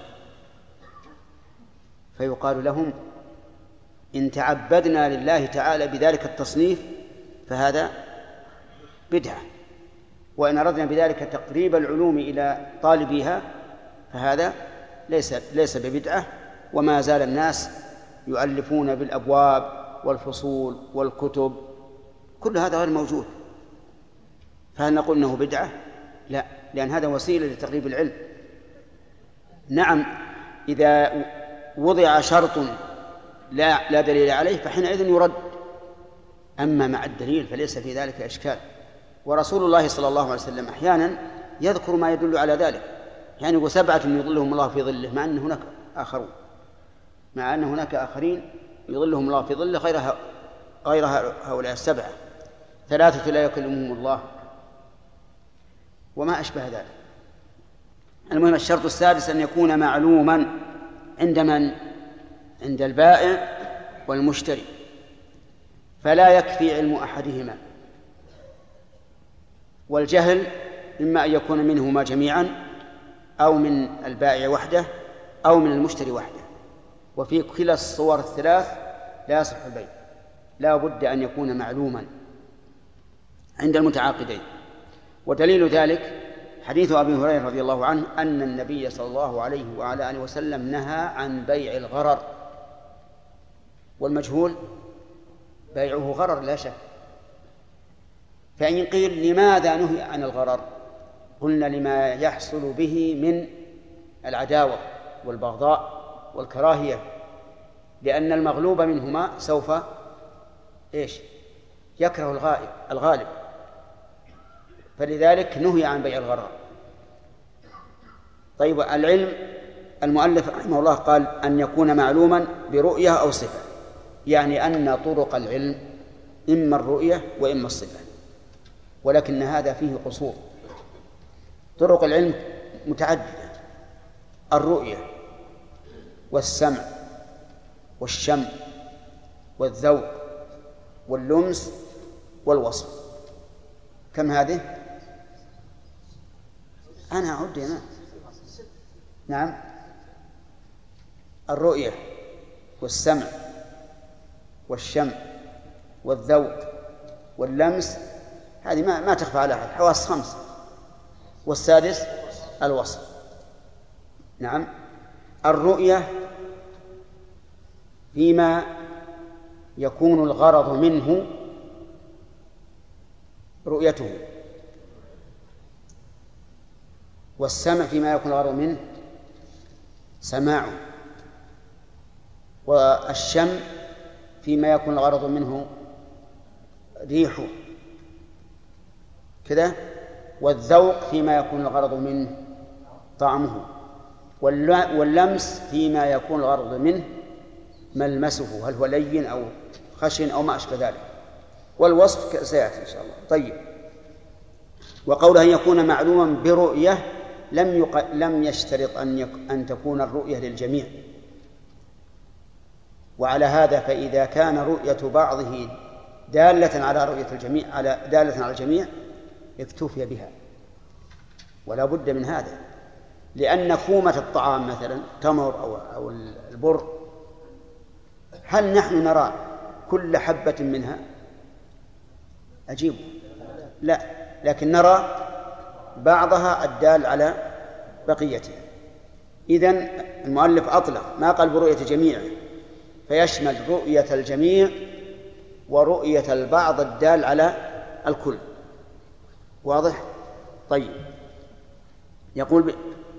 Speaker 2: فيقال لهم: إن تعبدنا لله تعالى بذلك التصنيف فهذا بدعة، وإن أردنا بذلك تقريب العلوم إلى طالبيها فهذا ليس ببدعة. وما زال الناس يؤلفون بالأبواب والفصول والكتب، كل هذا غير موجود، فهل نقول أنه بدعة؟ لا، لأن هذا وسيلة لتقريب العلم. نعم، إذا وضع شرط لا دليل عليه فحينئذ يرد، أما مع الدليل فليس في ذلك إشكال. ورسول الله صلى الله عليه وسلم أحيانا يذكر ما يدل على ذلك، يعني يقول 7 يظلهم الله في ظله، مع أن هناك آخرون، مع أن هناك آخرين يظلهم الله في ظله غير هؤلاء 7، 3 لا يكلمهم الله وما أشبه ذلك. المهم الشرط السادس أن يكون معلوما عند من؟ عند البائع والمشتري، فلا يكفي علم أحدهما، والجهل إما أن يكون منهما جميعا أو من البائع وحده أو من المشتري وحده، وفي كلا الصور الثلاث لا يصح البيع، لا بد أن يكون معلوما عند المتعاقدين. ودليل ذلك حديث أبي هريرة رضي الله عنه أن النبي صلى الله عليه وعلى آله وسلم نهى عن بيع الغرر، والمجهول بيعه غرر لا شك. فإن قيل لماذا نهي عن الغرر؟ قلنا لما يحصل به من العداوة والبغضاء والكراهية، لأن المغلوب منهما سوف يكره الغالب، فلذلك نهي عن بيع الغرر. طيب العلم، المؤلف رحمه الله قال أن يكون معلوما برؤية أو صفة، يعني أن طرق العلم إما الرؤية وإما الصفة، ولكن هذا فيه قصور. طرق العلم متعددة: الرؤية والسمع والشم والذوق واللمس والوصف. كم هذه؟ أنا أعد هنا. نعم، الرؤية والسمع والشم والذوق واللمس، هذه ما تخفى على أحد، حواس 5. والسادس الوصف. نعم، الرؤية فيما يكون الغرض منه رؤيته، والسمع فيما يكون الغرض منه سماعه، والشم فيما يكون الغرض منه ريحه كذا، والذوق فيما يكون الغرض منه طعمه، واللمس فيما يكون الغرض منه ملمسه، هل هو لين أو خشن أو ما أشبه ذلك، والوصف سيأتي إن شاء الله. طيب، وقوله أن يكون معلوما برؤية لم يشترط أن تكون الرؤية للجميع، وعلى هذا فإذا كان رؤية بعضه دالة على رؤية الجميع دالة على الجميع اكتفي بها، ولا بد من هذا، لأن كومة الطعام مثلا تمر أو البر، هل نحن نرى كل حبة منها؟ أجيب لا، لكن نرى بعضها الدال على بقيتها. إذن المؤلف أطلق، ما قال برؤية جميع، فيشمل رؤية الجميع ورؤية البعض الدال على الكل. واضح؟ طيب، يقول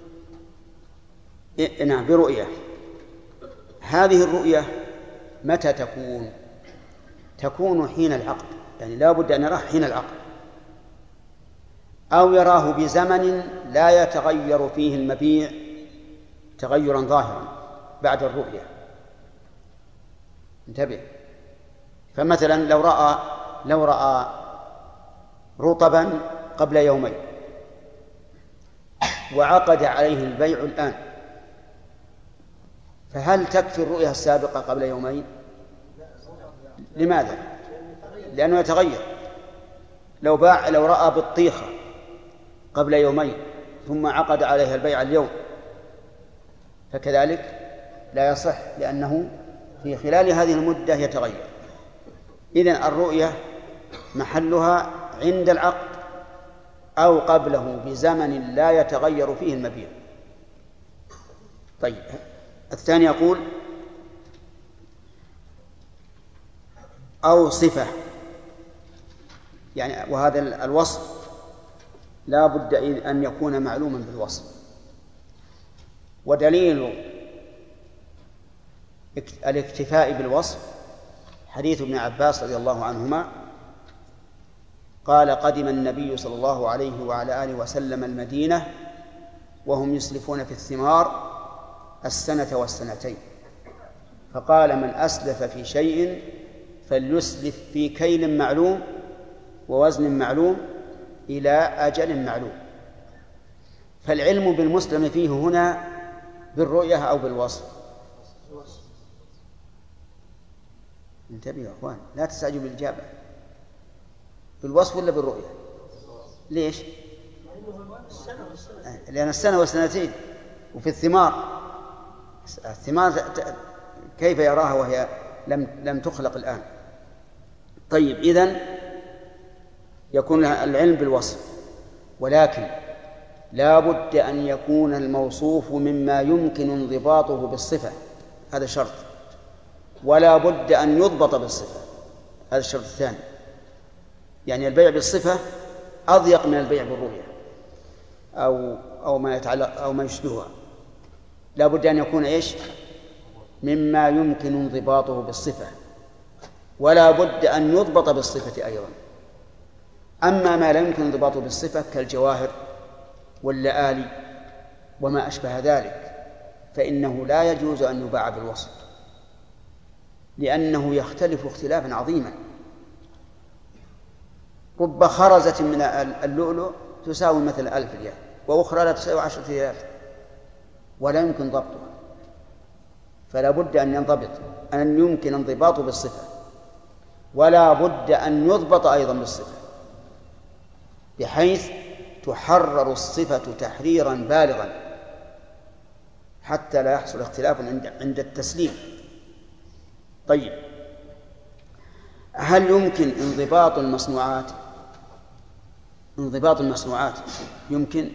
Speaker 2: نعم برؤية. هذه الرؤية متى تكون؟ تكون حين العقد، يعني لا بد أن يراه حين العقد، أو يراه بزمن لا يتغير فيه المبيع تغيرا ظاهرا بعد الرؤية. انتبه، فمثلا لو رأى رطبا قبل يومين وعقد عليه البيع الآن، فهل تكفي الرؤية السابقة قبل يومين؟ لماذا؟ لأنه يتغير. لو رأى بطيخة قبل يومين ثم عقد عليها البيع اليوم فكذلك لا يصح، لأنه في خلال هذه المدة يتغير. إذن الرؤية محلها عند العقد أو قبله بزمن لا يتغير فيه المبيع. طيب، الثاني يقول أو صفة، يعني وهذا الوصف لا بد أن يكون معلوما بالوصف. ودليل الاكتفاء بالوصف حديث ابن عباس رضي الله عنهما قال: قدم النبي صلى الله عليه وعلى آله وسلم المدينة وهم يسلفون في الثمار السنة والسنتين، فقال: من أسلف في شيء فليسلف في كيل معلوم ووزن معلوم إلى أجل معلوم. فالعلم بالمسلم فيه هنا بالرؤية أو بالوصف؟ انتبهوا يا أخوان، لا تستعجلوا بالإجابة. بالوصف ولا بالرؤية؟ ليش؟ لأن السنة والسنتين. وفي الثمار كيف يراها وهي لم تخلق الآن؟ طيب، إذن يكون العلم بالوصف، ولكن لا بد أن يكون الموصوف مما يمكن انضباطه بالصفة، هذا شرط، ولا بد أن يضبط بالصفة، هذا الشرط الثاني. يعني البيع بالصفة أضيق من البيع بالرؤية أو ما يتعلق أو ما يشبهها. لا بد أن يكون إيش؟ مما يمكن انضباطه بالصفة، ولا بد أن يضبط بالصفة أيضا. أما ما لا يمكن انضباطه بالصفة كالجواهر واللآلي وما أشبه ذلك فإنه لا يجوز أن يباع بالوصف، لأنه يختلف اختلافا عظيما. رب خرزة من اللؤلؤ تساوي مثل 1000 ريال، وأخرى لا تساوي 10 ريال، ولا يمكن ضبطها. فلا بد أن ينضبط، أن يمكن انضباطه بالصفة، ولا بد أن يضبط أيضا بالصفة، بحيث تحرر الصفة تحريرا بالغا حتى لا يحصل اختلاف عند التسليم. طيب، هل يمكن انضباط المصنوعات؟ انضباط المصنوعات يمكن؟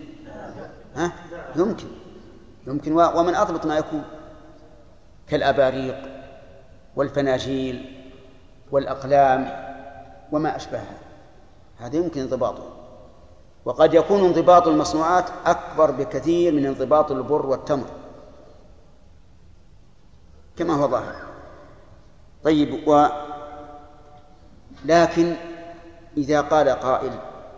Speaker 2: يمكن ومن أضبط ما يكون كالأباريق والفناجيل والأقلام وما أشبهها، هذا يمكن انضباطه. وقد يكون انضباط المصنوعات أكبر بكثير من انضباط البر والتمر كما هو ظاهر. طيب، لكن إذا قال قائل: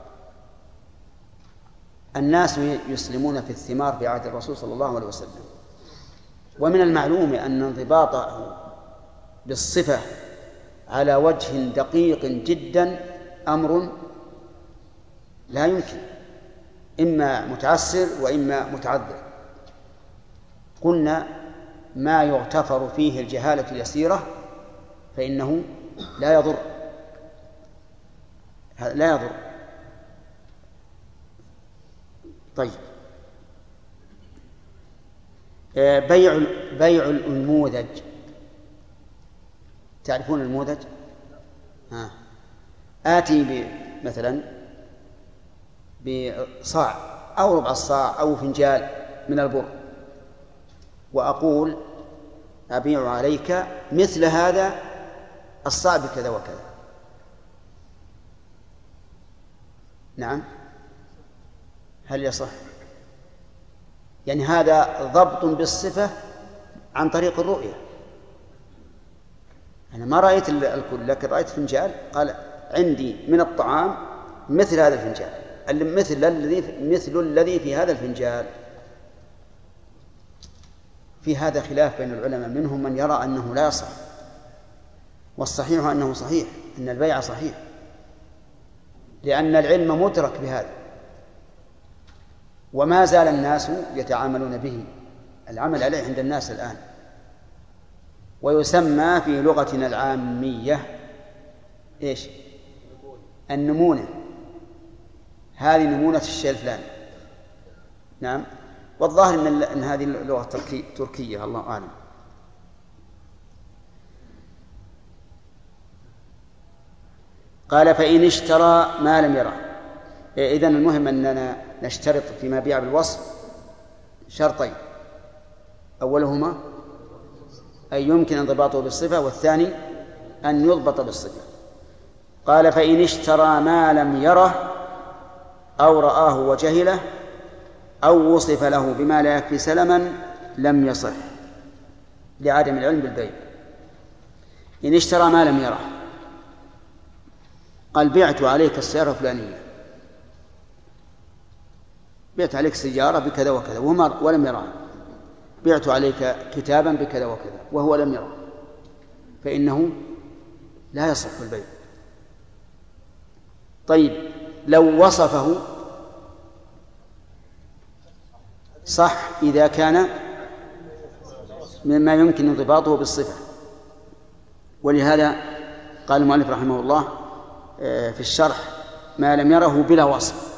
Speaker 2: الناس يسلمون في الثمار في عهد الرسول صلى الله عليه وسلم، ومن المعلوم أن انضباطه بالصفة على وجه دقيق جدا أمر لا يمكن، إما متعسر وإما متعذر. قلنا: ما يغتفر فيه الجهالة اليسيرة فإنه لا يضر. طيب، بيع الأنموذج. تعرفون النموذج؟ آتي مثلا بصاع أو ربع الصاع أو فنجال من البر، وأقول: أبيع عليك مثل هذا الصاع بكذا وكذا. نعم، هل يصح؟ يعني هذا ضبط بالصفة عن طريق الرؤية. أنا ما رأيت الكل، لكن رأيت فنجال، قال: عندي من الطعام مثل هذا الفنجال، مثل الذي في هذا الفنجال. في هذا خلاف بين العلماء، منهم من يرى أنه لا يصح، والصحيح أنه صحيح، أن البيع صحيح، لأن العلم مدرك بهذا، وما زال الناس يتعاملون به، العمل عليه عند الناس الآن، ويسمى في لغتنا العامية إيش؟ النمونة. هذه نمونة الشيء الفلاني. نعم، والظاهر أن هذه اللغة تركية، الله أعلم. قال: فإن اشترى ما لم يره. إذن المهم أننا نشترط فيما بيع بالوصف شرطين: أولهما أن يمكن انضباطه بالصفة، والثاني أن يضبط بالصفة. قال: فإن اشترى ما لم يره أو رآه وجهله أو وصف له بما لا يكفي سلما لم يصح لعدم العلم بالبيع. إن اشترى ما لم يره، قال بعت عليك السيارة الفلانية، بعت عليك سيارة بكذا وكذا ولم يراها، بعت عليك كتابا بكذا وكذا وهو لم يره، فإنه لا يصح البيع. طيب لو وصفه صح إذا كان مما يمكن انضباطه بالصفة. ولهذا قال المؤلف رحمه الله في الشرح ما لم يره بلا وصف.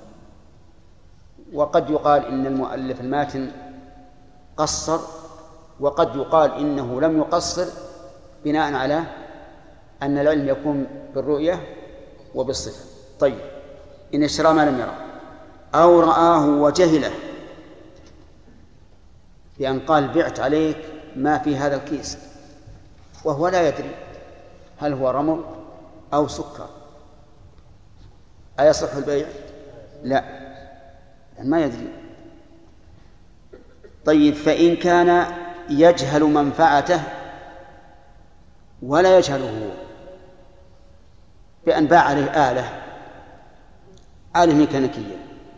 Speaker 2: وقد يقال إن المؤلف الماتن قصر، وقد يقال إنه لم يقصر بناء على أن العلم يكون بالرؤية وبالصفة. طيب إن اشترى ما لم يره أو رآه وجهله، بأن قال بعت عليك ما في هذا الكيس وهو لا يدري هل هو رمل أو سكر، أيصح البيع؟ لا، ما يدري. طيب فإن كان يجهل منفعته ولا يجهله هو، بأن باع عليه آلة ميكانيكية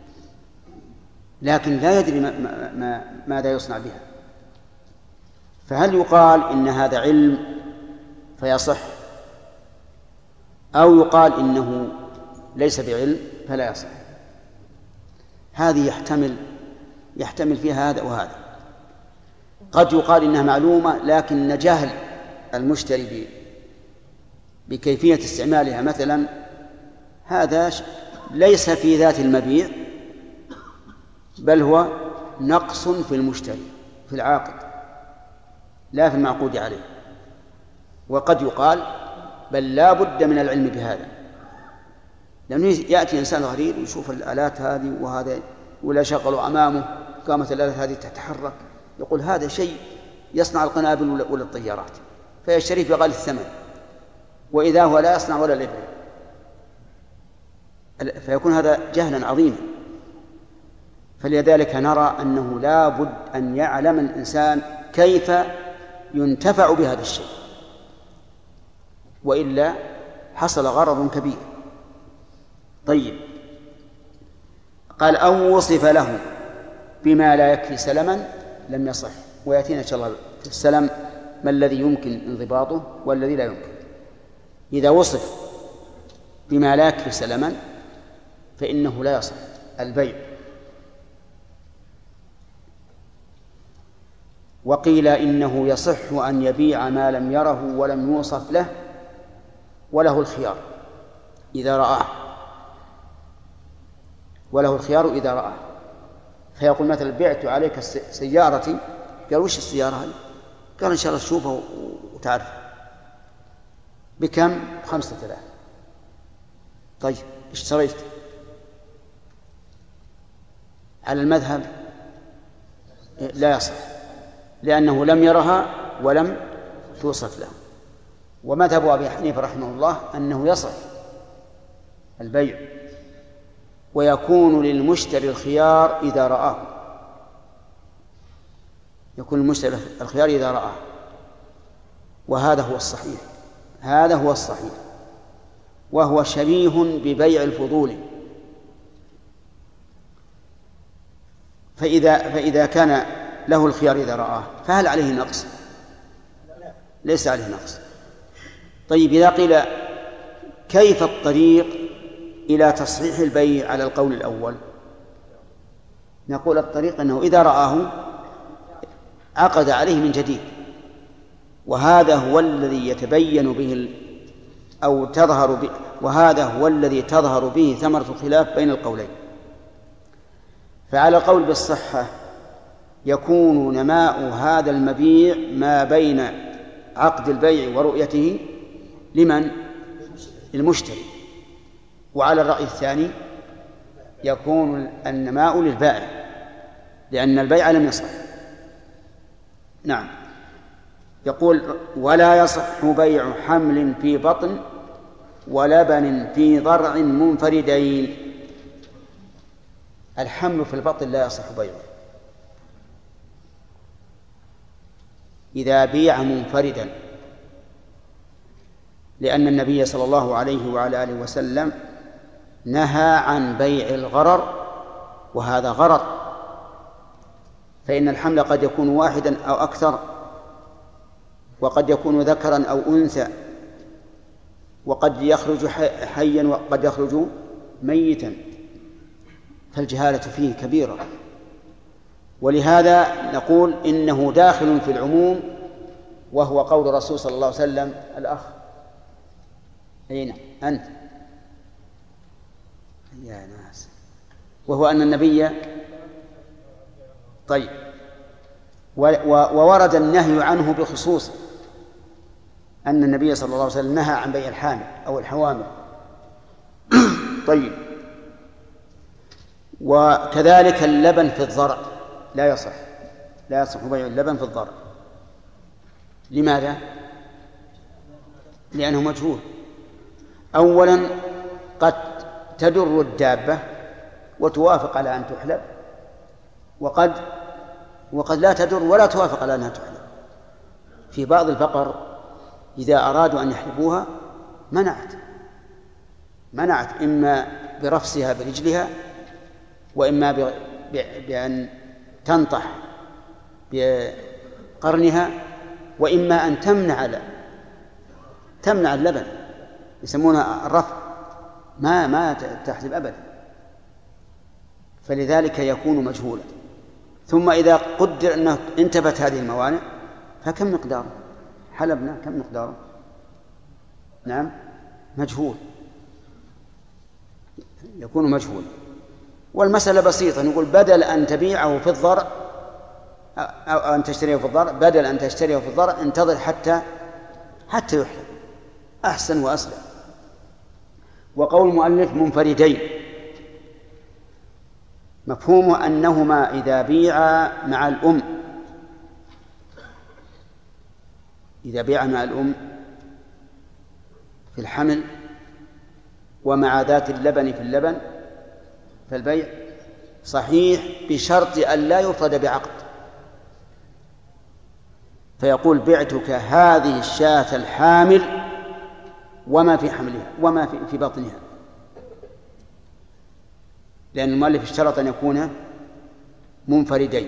Speaker 2: لكن لا يدري ماذا يصنع بها، فهل يقال إن هذا علم فيصح، أو يقال إنه ليس بعلم فلا يصح؟ هذه يحتمل فيها هذا وهذا. قد يقال إنها معلومة لكن جهل المشتري بكيفية استعمالها مثلا، هذا ليس في ذات المبيع بل هو نقص في المشتري في العاقد لا في المعقود عليه. وقد يقال بل لا بد من العلم بهذا، لأنه يأتي إنسان غريب ويشوف الآلات هذه وهذا ولا شغل أمامه قامت الآلات هذه تتحرك، يقول هذا شيء يصنع القنابل ولا الطيارات، فيشتريه بغالي الثمن، وإذا هو لا يصنع ولا الإبرة، فيكون هذا جهلا عظيما. فلذلك نرى أنه لا بد أن يعلم الإنسان كيف ينتفع بهذا الشيء، وإلا حصل غرض كبير. طيب قال أو وصف له بما لا يكفي سلما لم يصح، ويأتينا إن شاء الله في السلم ما الذي يمكن انضباطه والذي لا يمكن. إذا وصف بما لا يكفي سلما فإنه لا يصح البيع. وقيل إنه يصح أن يبيع ما لم يره ولم يوصف له وله الخيار إذا رآه، وله الخيار إذا رآه. فيقول مثلا بعت عليك سيارتي، قال وش السيارة هذه؟ قال إن شاء الله تشوفها وتعرف بكم؟ 5000. طيب اشتريت على المذهب لا يصح، لأنه لم يرها ولم توصف له. ومذهب أبي حنيفة رحمه الله أنه يصح البيع، ويكون للمشتري الخيار إذا رآه، يكون المشتري الخيار إذا رآه، وهذا هو الصحيح، هذا هو الصحيح، وهو شبيه ببيع الفضول. فإذا كان له الخيار إذا رآه فهل عليه نقص؟ ليس عليه نقص. طيب إذا قيل كيف الطريق إلى تصحيح البيع على القول الأول؟ نقول الطريق أنه إذا رآه عقد عليه من جديد، وهذا هو الذي يتبين به أو تظهر به، وهذا هو الذي تظهر به ثمرة الخلاف بين القولين. فعلى القول بالصحة يكون نماء هذا المبيع ما بين عقد البيع ورؤيته لمن؟ المشتري. وعلى الرأي الثاني يكون النماء للبائع، لأن البيع لم يصح. نعم. يقول ولا يصح بيع حمل في بطن ولبن في ضرع منفردين. الحمل في البطن لا يصح بيعه إذا بيع منفردا، لأن النبي صلى الله عليه وعلى آله وسلم نهى عن بيع الغرر، وهذا غرر، فإن الحمل قد يكون واحدا أو أكثر، وقد يكون ذكرا أو أنثى، وقد يخرج حيا وقد يخرج ميتا، فالجهالة فيه كبيرة. ولهذا نقول إنه داخل في العموم، وهو قول الرسول صلى الله عليه وسلم: الأخ أين أنت يا ناس، وهو أن النبي طيب، وورد النهي عنه بخصوص أن النبي صلى الله عليه وسلم نهى عن بيع الحامل أو الحوامل. طيب، وكذلك اللبن في الضرع لا يصح بيع اللبن في الضرع. لماذا؟ لأنه مجهول. أولا قد تدر الدابة وتوافق على أن تحلب، وقد لا تدر ولا توافق على أنها تحلب. في بعض البقر إذا أرادوا أن يحلبوها منعت إما برفسها برجلها، وإما بأن تنطح بقرنها، وإما أن تمنع اللبن، يسمونها الرفع، ما تحلب أبدا، فلذلك يكون مجهولا. ثم إذا قدر أنه انتبت هذه الموانع فكم مقداره؟ حلبنا كم مقداره؟ نعم مجهول، يكون مجهول. والمسألة بسيطة، نقول بدل أن تبيعه في الضرع أو أن تشتريه في الضرع، بدل أن تشتريه في الضرع انتظر حتى يحلب، أحسن وأسلم. وقول المؤلف منفردين مفهومه أنهما إذا بيعا مع الأم في الحمل ومع ذات اللبن في اللبن فالبيع صحيح، بشرط أن لا يفرد بعقد، فيقول: بعتك هذه الشاة الحامل وما في حملها وما في بطنها، لأن المؤلف اشترط أن يكون منفردين،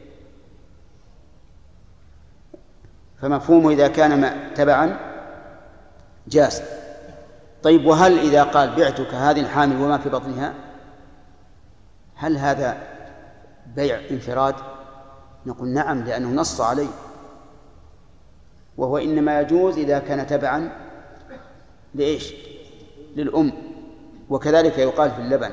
Speaker 2: فمفهومه إذا كان تبعا جاز. طيب، وهل إذا قال: بعتك هذه الحامل وما في بطنها، هل هذا بيع انفراد؟ نقول نعم، لأنه نص عليه، وهو إنما يجوز إذا كان تبعا لإيش؟ للأم. وكذلك يقال في اللبن.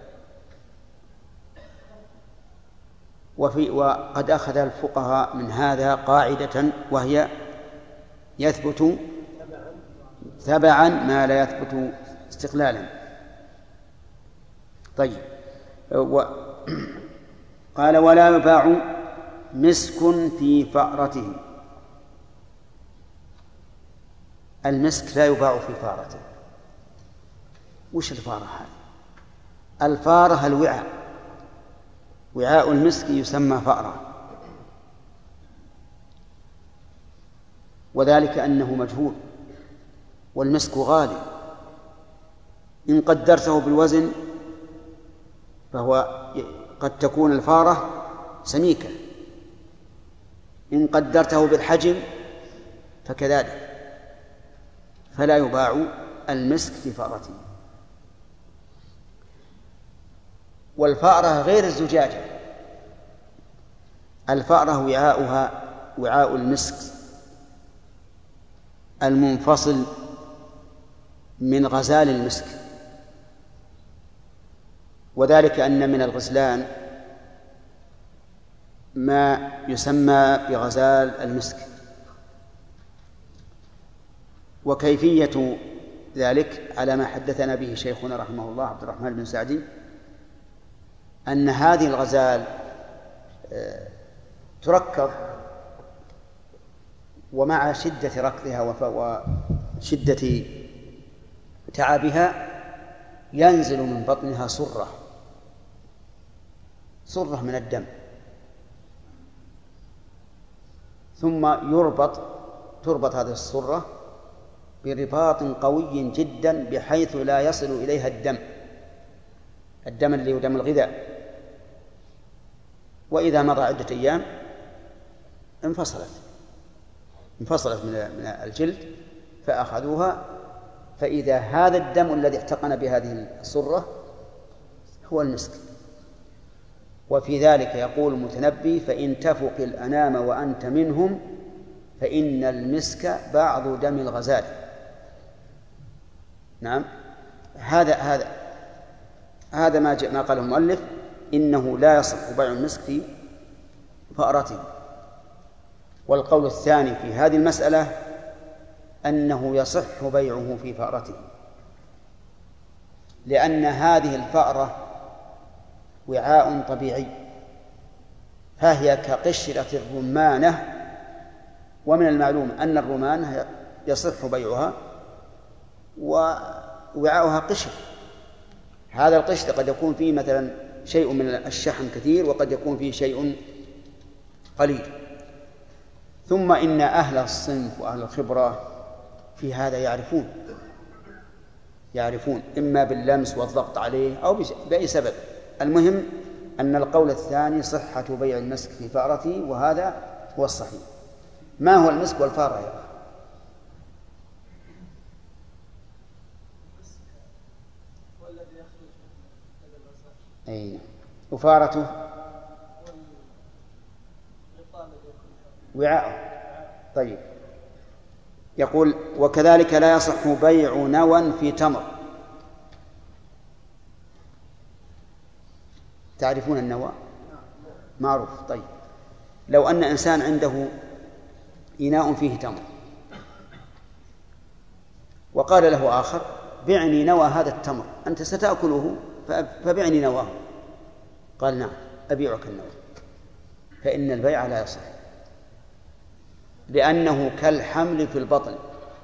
Speaker 2: وقد أخذ الفقهاء من هذا قاعدة، وهي: يثبت تبعا ما لا يثبت استقلالا. طيب، قال: ولا يباع مسك في فأرته. المسك لا يباع في فارته. وش الفارة هذه؟ الفارة الوعاء، وعاء المسك يسمى فأرة، وذلك أنه مجهول، والمسك غالي، إن قدرته بالوزن فهو قد تكون الفارة سميكة، إن قدرته بالحجم فكذلك، فلا يباع المسك في فأرته. والفأرة غير الزجاجة، الفأرة وعاؤها وعاء المسك المنفصل من غزال المسك، وذلك أن من الغزلان ما يسمى بغزال المسك. وكيفية ذلك على ما حدثنا به شيخنا رحمه الله عبد الرحمن بن سعدي، أن هذه الغزال تركب، ومع شدة ركضها وشدة تعبها ينزل من بطنها صرة من الدم، ثم تربط هذه الصرة برباط قوي جدا بحيث لا يصل إليها الدم اللي هو دم الغذاء، وإذا مضى عدة أيام انفصلت من الجلد فأخذوها، فإذا هذا الدم الذي احتقن بهذه الصرة هو المسك. وفي ذلك يقول المتنبي: فإن تفق الأنام وأنت منهم فإن المسك بعض دم الغزال. نعم، هذا ما قاله المؤلف، إنه لا يصح بيع المسك في فأرته. والقول الثاني في هذه المسألة أنه يصح بيعه في فأرته، لأن هذه الفأرة وعاء طبيعي، فهي كقشرة الرمانة، ومن المعلوم أن الرمانة يصح بيعها ووعاؤها قشر. هذا القشر قد يكون فيه مثلا شيء من الشحم كثير، وقد يكون فيه شيء قليل. ثم إن أهل الصنف وأهل الخبرة في هذا يعرفون إما باللمس والضغط عليه أو بأي سبب. المهم أن القول الثاني صحة بيع المسك في فأرته، وهذا هو الصحيح. ما هو المسك والفارة يا أخي؟ أي وفارته وعاء. طيب، يقول: وكذلك لا يصح بيع نوى في تمر. تعرفون النوى؟ معروف. طيب، لو أن إنسان عنده إناء فيه تمر وقال له آخر: بعني نوى هذا التمر، أنت ستأكله فبعني نواه. قال: نعم، أبيعك النوى. فإن البيع لا يصح، لأنه كالحمل في البطن.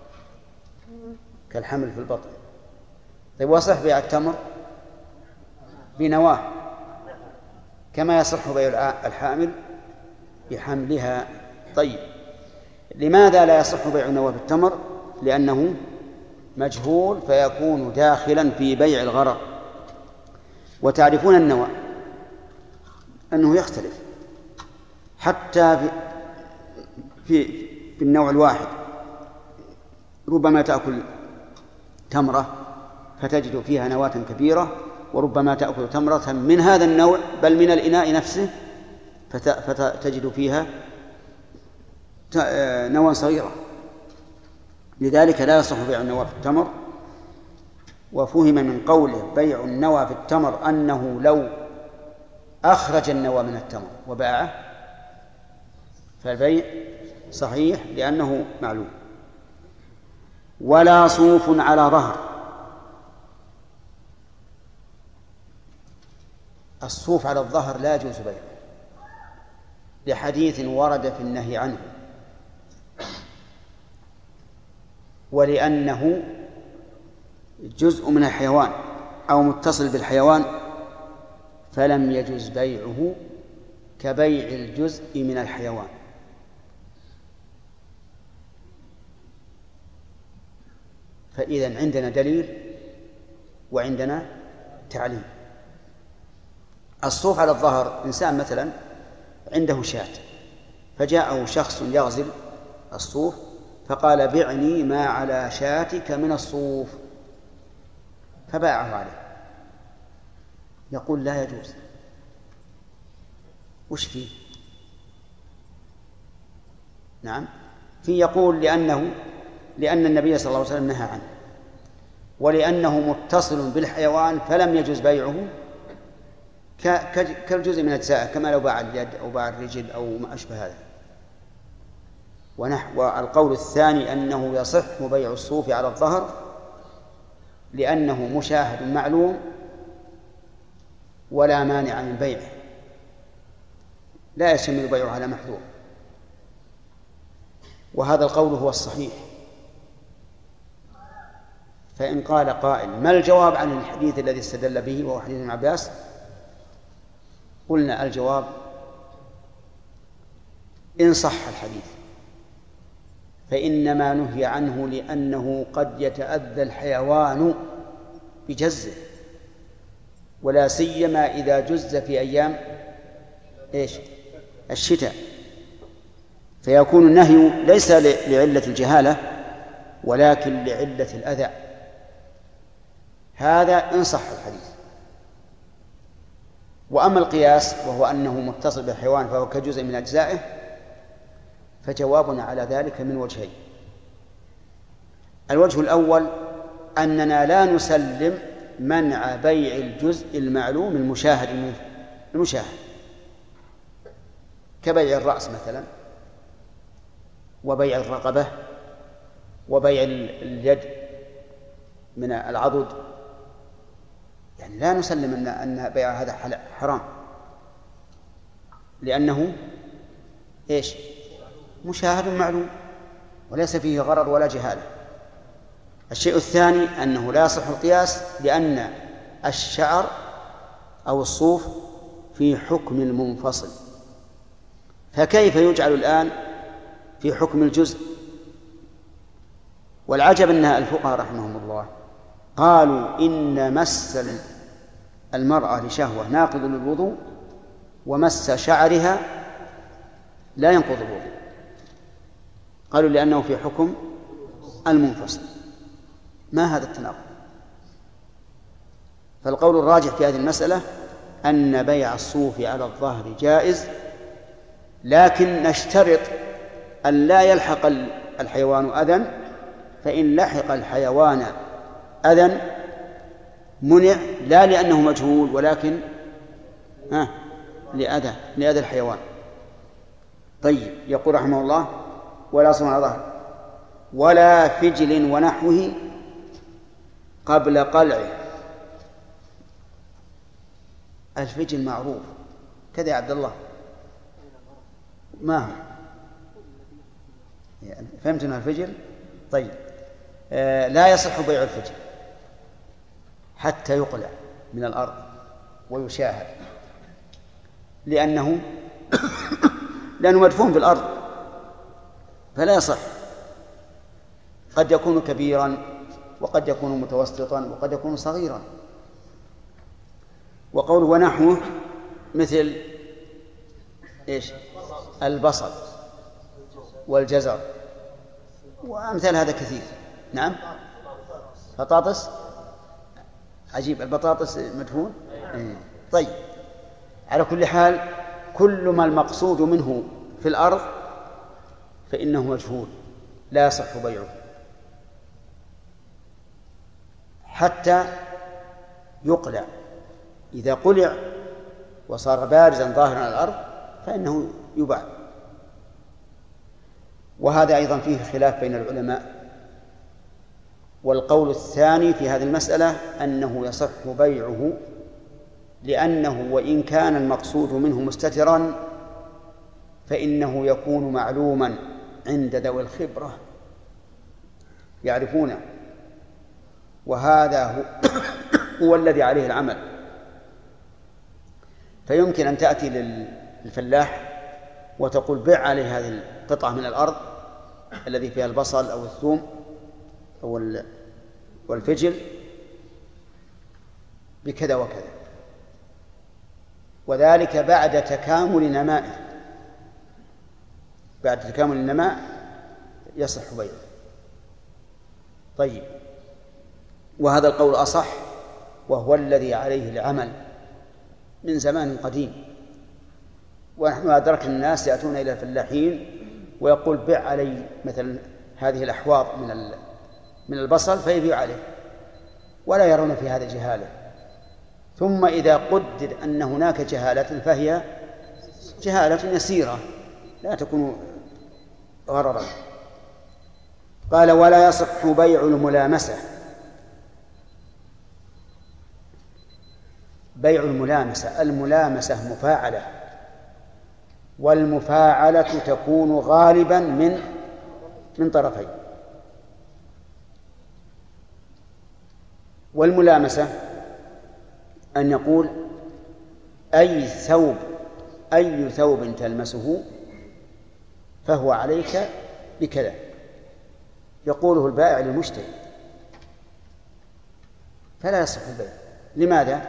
Speaker 2: طيب، وصح بيع التمر بنواه كما يصح بيع الحامل بحملها. طيب، لماذا لا يصح بيع النوى بالتمر؟ لأنه مجهول فيكون داخلا في بيع الغرر. وتعرفون النوى أنه يختلف حتى في النوع الواحد. ربما تأكل تمرة فتجد فيها نواة كبيرة، وربما تأكل تمرة من هذا النوع بل من الإناء نفسه فتجد فيها نواة صغيرة. لذلك لا يصح بيع النوى في التمر. وفهم من قوله بيع النوى في التمر أنه لو أخرج النوى من التمر وباعه فالبيع صحيح لأنه معلوم. ولا صوف على ظهر. الصوف على الظهر لا يجوز بيعه لحديث ورد في النهي عنه، ولأنه جزء من الحيوان أو متصل بالحيوان، فلم يجوز بيعه كبيع الجزء من الحيوان. فإذن عندنا دليل وعندنا تعليم. الصوف على الظهر، إنسان مثلا عنده شاة فجاءه شخص يغزل الصوف فقال: بعني ما على شاتك من الصوف، فباعه عليه. يقول: لا يجوز. وش فيه؟ نعم، فيه يقول لأن النبي صلى الله عليه وسلم نهى عنه، ولأنه متصل بالحيوان فلم يجوز بيعه كالجزء من أجزائه، كما لو باع اليد أو باع الرجل أو ما أشبه هذا. والقول الثاني أنه يصح بيع الصوف على الظهر لأنه مشاهد معلوم ولا مانع من بيعه، لا يشمل بيعه على محذور. وهذا القول هو الصحيح. فإن قال قائل: ما الجواب عن الحديث الذي استدل به وهو حديث ابن عباس؟ قلنا: الجواب: إن صح الحديث فإنما نهي عنه لأنه قد يتأذى الحيوان بجزه، ولا سيما إذا جز في أيام الشتاء، فيكون النهي ليس لعلة الجهالة ولكن لعلة الأذى. هذا إن صح الحديث. وأما القياس وهو أنه متصل بالحيوان فهو كجزء من أجزائه، فجوابنا على ذلك من وجهين. الوجه الأول أننا لا نسلم منع بيع الجزء المعلوم المشاهد كبيع الرأس مثلا، وبيع الرقبة، وبيع اليد من العضد، يعني لا نسلم أن بيع هذا حرام، لأنه مشاهد معلوم وليس فيه غرر ولا جهالة. الشيء الثاني أنه لا يصح القياس لأن الشعر أو الصوف في حكم المنفصل، فكيف يجعل الآن في حكم الجزء؟ والعجب أن الفقهاء رحمهم الله قالوا إن مس المرأة لشهوة ناقض للوضوء، ومس شعرها لا ينقض الوضوء، قالوا لأنه في حكم المنفصل. ما هذا التناقض؟ فالقول الراجح في هذه المسألة أن بيع الصوف على الظهر جائز، لكن نشترط أن لا يلحق الحيوان أذى، فإن لحق الحيوان أذى منع، لا لأنه مجهول ولكن لأذى الحيوان. طيب، يقول رحمه الله: ولا صوم على ظهر ولا فجل ونحوه قبل قلعه. الفجل معروف كذا يا عبد الله، ما هو يعني فهمتنا الفجل؟ طيب، لا يصح بيع الفجل حتى يقلع من الأرض ويشاهد، لأنه مدفون بالأرض فلا يصح. قد يكون كبيرا وقد يكون متوسطا وقد يكون صغيرا. وقوله ونحوه مثل البصل والجزر وأمثال هذا كثير. نعم، بطاطس، عجيب، البطاطس مدفون. طيب، على كل حال كل ما المقصود منه في الأرض فإنه مجهول لا يصح بيعه حتى يقلع. إذا قلع وصار بارزا ظاهرا على الأرض فإنه يباع. وهذا أيضا فيه خلاف بين العلماء، والقول الثاني في هذه المسألة أنه يصح بيعه، لأنه وإن كان المقصود منه مستترا فإنه يكون معلوما عند ذوي الخبرة يعرفونه، وهذا هو الذي عليه العمل. فيمكن أن تأتي للفلاح وتقول بيع عليه هذه القطعة من الأرض الذي فيها البصل أو الثوم أو والفجل بكذا وكذا، وذلك بعد تكامل نمائه. بعد تكامل النماء يصح بيعه. طيب، وهذا القول أصح وهو الذي عليه العمل من زمان قديم، ونحن أدركنا الناس يأتون إلى الفلاحين ويقول بيع علي مثلا هذه الأحواض من البصل فيبيع عليه، ولا يرون في هذا جهالة. ثم إذا قدر أن هناك جهالة فهي جهالة يسيرة لا تكون غررا. قال: ولا يصح بيع الملامسة. بيع الملامسة مفاعلة، والمفاعلة تكون غالبا من طرفين. والملامسة أن يقول أي ثوب تلمسه فهو عليك بكذا، يقوله البائع للمشتري، فلا يصح البيع. لماذا؟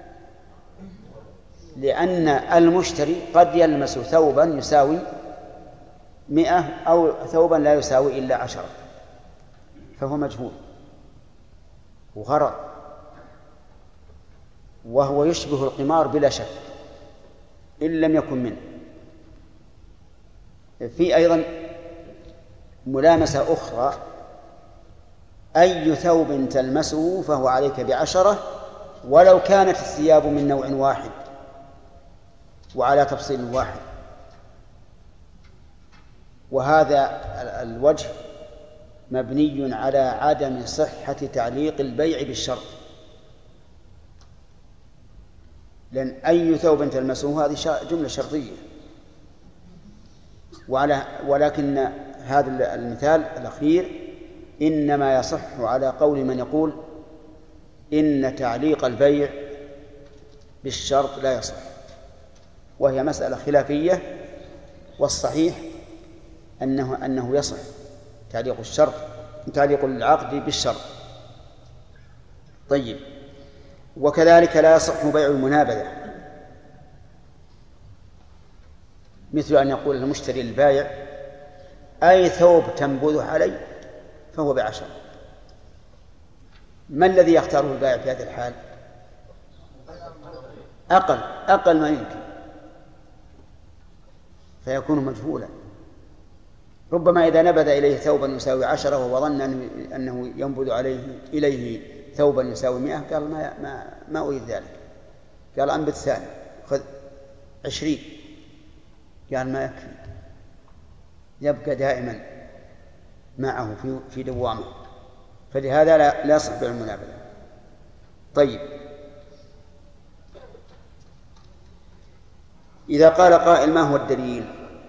Speaker 2: لأن المشتري قد يلمس ثوبا يساوي 100 أو ثوبا لا يساوي إلا 10، فهو مجهول وغرر، وهو يشبه القمار بلا شك إن لم يكن منه. في أيضا ملامسة أخرى: أي ثوب تلمسه فهو عليك ب10 ولو كانت الثياب من نوع واحد وعلى تفصيل واحد. وهذا الوجه مبني على عدم صحة تعليق البيع بالشرط، لأن أي ثوب تلمسه هذه جملة شرطية. ولكن هذا المثال الأخير إنما يصح على قول من يقول إن تعليق البيع بالشرط لا يصح، وهي مسألة خلافية، والصحيح أنه يصح تعليق العقد بالشرط. طيب، وكذلك لا يصح بيع المنابذة، مثل أن يقول المشتري للبائع: أي ثوب تنبذه علي فهو ب10. ما الذي يختاره البائع في هذه الحال؟ أقل ما يمكن، فيكون مجهولا. ربما إذا نبذ إليه ثوبا يساوي 10 وهو ظن أنه ينبذ إليه ثوبا يساوي 100، قال ما أريد ذلك، قال أنبذ ثاني، خذ 20، قال ما يكفي، يبقى دائما معه في دوامه، فلهذا لا يصح بيع المنابذة. طيب، إذا قال قائل: ما هو الدليل؟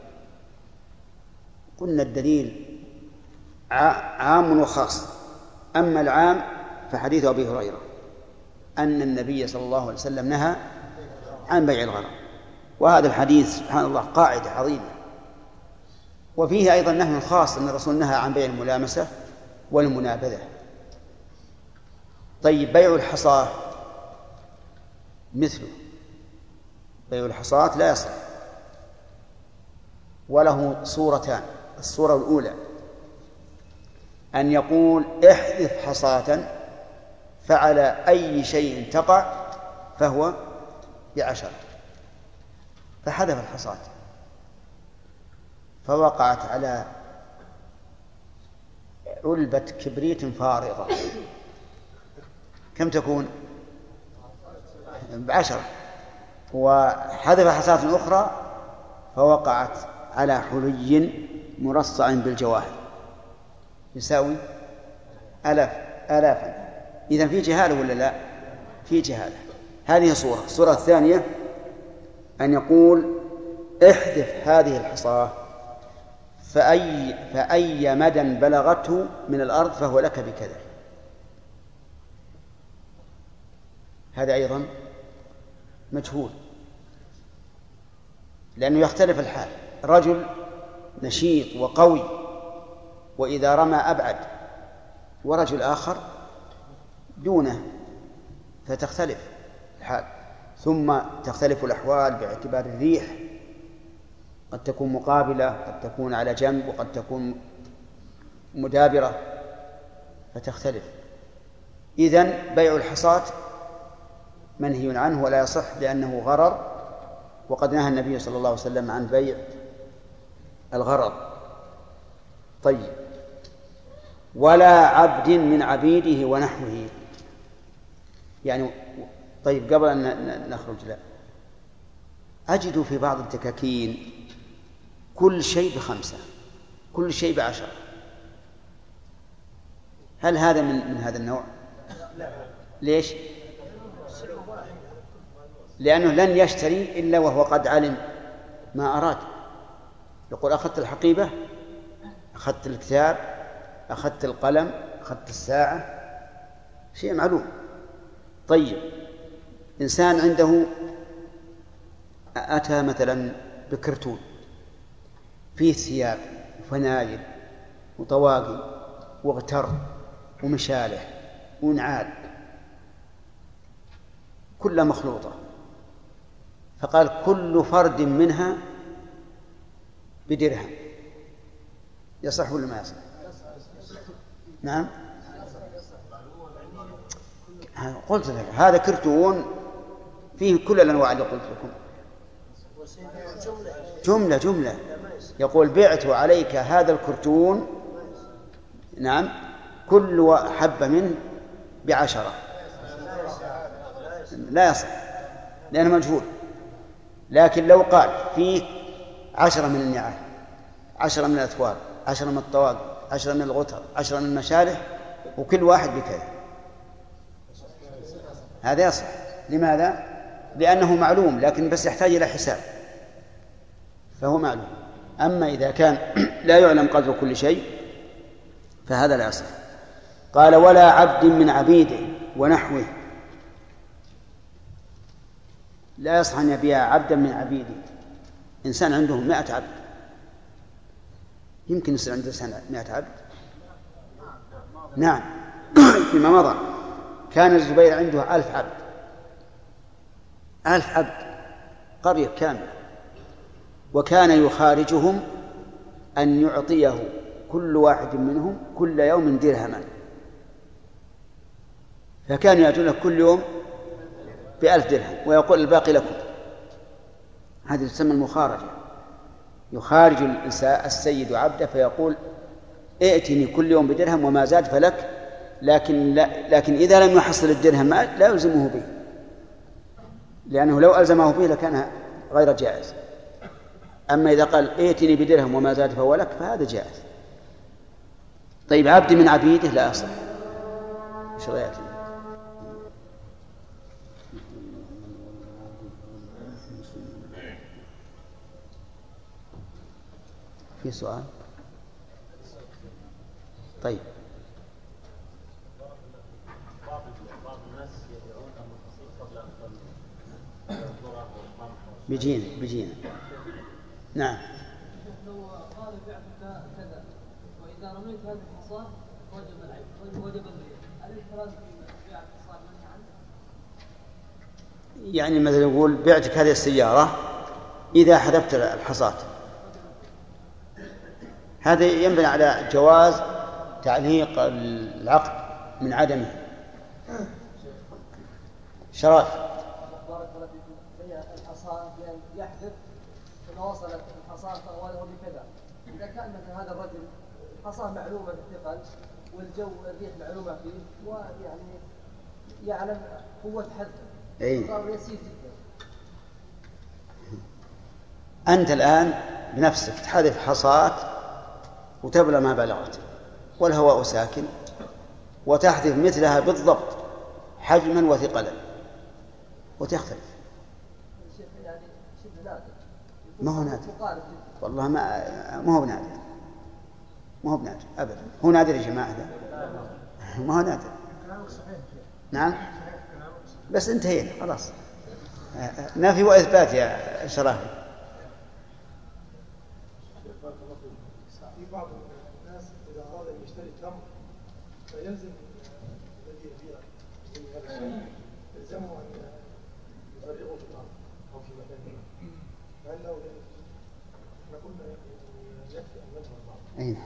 Speaker 2: قلنا الدليل عام وخاص. أما العام فحديث أبي هريرة أن النبي صلى الله عليه وسلم نهى عن بيع الغرر، وهذا الحديث سبحان الله قاعدة عظيمة. وفيه أيضا نهي خاص أن الرسول نهى عن بيع الملامسة والمنابذة. طيب، بيع الحصاة مثله، بيع الحصاة لا يصح، وله صورتان: الصورة الأولى أن يقول: احذف حصاة فعلى أي شيء تقع فهو ب10، فحذف الحصاة فوقعت على علبة كبريت فارغة، كم تكون؟ ب10. وحذف حصاة أخرى فوقعت على حلي مرصع بالجواهر يساوي آلافا. إذن في جهالة ولا لا؟ في جهالة. هذه صورة. الصورة الثانية أن يقول: احذف هذه الحصاة فأي مدى بلغته من الأرض فهو لك بكذا. هذا أيضا مجهول، لأنه يختلف الحال. رجل نشيط وقوي وإذا رمى أبعد، ورجل آخر دونه، فتختلف الحال. ثم تختلف الأحوال باعتبار الريح، قد تكون مقابلة، قد تكون على جنب، وقد تكون مدابرة، فتختلف. إذن بيع الحصاة منهي عنه ولا يصح لأنه غرر، وقد نهى النبي صلى الله عليه وسلم عن بيع الغرر. طيب، ولا عبد من عبيده ونحوه، يعني طيب، قبل أن نخرج، لا أجد في بعض الدكاكين كل شيء ب5، كل شيء ب10. هل هذا من هذا النوع؟ ليش؟ لأنه لن يشتري إلا وهو قد علم ما أراد. يقول: أخذت الحقيبة، أخذت الكتاب، أخذت القلم، أخذت الساعة، شيء معلوم. طيب، إنسان عنده أتى مثلا بكرتون فيه ثياب وفنايل وطواقي واغتر ومشالح ونعال كلها مخلوطة، فقال كل فرد منها بدرهم. يصح ولا ما يصح؟ نعم قلت لك هذا كرتون فيه كل الأنواع اللي قلت لكم. جملة يقول بعت عليك هذا الكرتون، نعم، كل حبة منه ب10. لا يصح لأنه مجهول. لكن لو قال فيه 10 من النعال، 10 من الأثواب، 10 من الطواق، 10 من الغتر، 10 من المشالح، وكل واحد بكذا، هذا يصح. لماذا؟ لأنه معلوم، لكن بس يحتاج إلى حساب، فهو معلوم. أما إذا كان لا يعلم قدر كل شيء فهذا لا يصح. قال ولا عبد من عبيده ونحوه، لا يصح أن يبيع عبدا من عبيده. إنسان عنده 100 عبد، يمكن يصير عنده 100 عبد؟ نعم فيما مضى كان الزبير عنده 1000 عبد، 1000 عبد، قرية كاملة، وكان يخارجهم أن يعطيه كل واحد منهم كل يوم درهما، فكانوا يأتون كل يوم ب1000 درهم ويقول الباقي لكم. هذه تسمى المخارجة. يخارج السيد عبده فيقول ائتني كل يوم بدرهم وما زاد فلك، لكن إذا لم يحصل الدرهم لا يلزمه به، لأنه لو ألزمه به لكان غير جائز. أما إذا قال ائتني بدرهم وما زاد فهو لك فهذا جائز. طيب عبد من عبيده لا أصح. إيش رأيك؟ في سؤال؟ طيب بيجينا نعم.
Speaker 5: لو قال بعتك كذا وإذا رميت هذه الحصى وجب العيب وجب البيع، هل الكلام في بيع الحصى منهي عنه؟
Speaker 2: يعني مثلا يقول بعتك هذه السيارة إذا حذفت الحصاة، هذا ينبني على جواز تعليق العقد من عدمه. شراف
Speaker 5: بارك الله فيكم. بيع الحصى بأن يحذف إذا وصلت الحصى فأوله بكذا. إذا كان مثل هذا الرجل الحصى معلومة بالثقل والجو الريح معلومة فيه ويعني يعلم قوة حذفه، صار يسير جدا.
Speaker 2: أنت الآن بنفسك تحذف حصاة وتبلغ ما بلغت والهواء ساكن، وتحذف مثلها بالضبط حجما وثقلا وتختلف. ما هو نادر والله، ما هو نادر، ما هو بنادر أبدا. هو نادر يا جماعة، ما هو نادر. نعم بس انتهينا خلاص، نفي وإثبات يا شرافي.
Speaker 3: في بعض الناس إذا أراد أن يشتري تمر فيلزم الذي يبيع هذا الشيء يلزمه أن يفرغه في الأرض أو في مكان ما. فهل له نقول يكفي أن نظهر بعض؟
Speaker 2: أين؟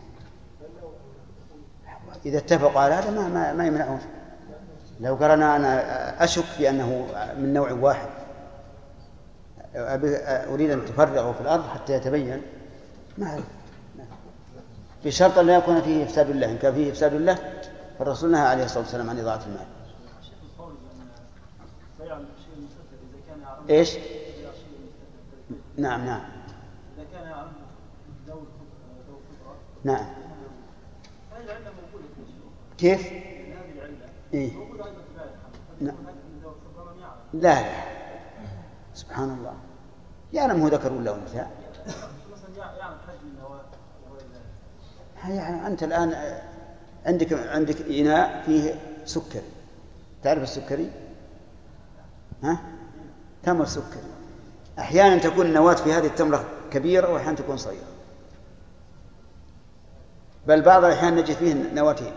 Speaker 2: إذا اتفقوا على هذا ما يمنعون. لو قرنا أنا أشك بأنه من نوع واحد، أريد أن تفرغه في الأرض حتى يتبين، ما أعرف، بشرط أن لا يكون فيه إفساد الله. إن كان فيه إفساد الله فالرسول نهى عليه الصلاة والسلام عن إضاعة المال. إيش؟ نعم نعم
Speaker 3: إذا كان يعلم ذوي
Speaker 2: نعم. كيف؟ إيه؟ لا سبحان الله، يعلم هو ذكر ولا أنثى. يعني أنت الآن عندك إناء فيه سكري، تعرف السكري؟ ها؟ تمر سكري، أحيانا تكون النواة في هذه التمرة كبيرة وأحيانا تكون صغيرة، بل بعض الأحيان نجد فيه نواتين.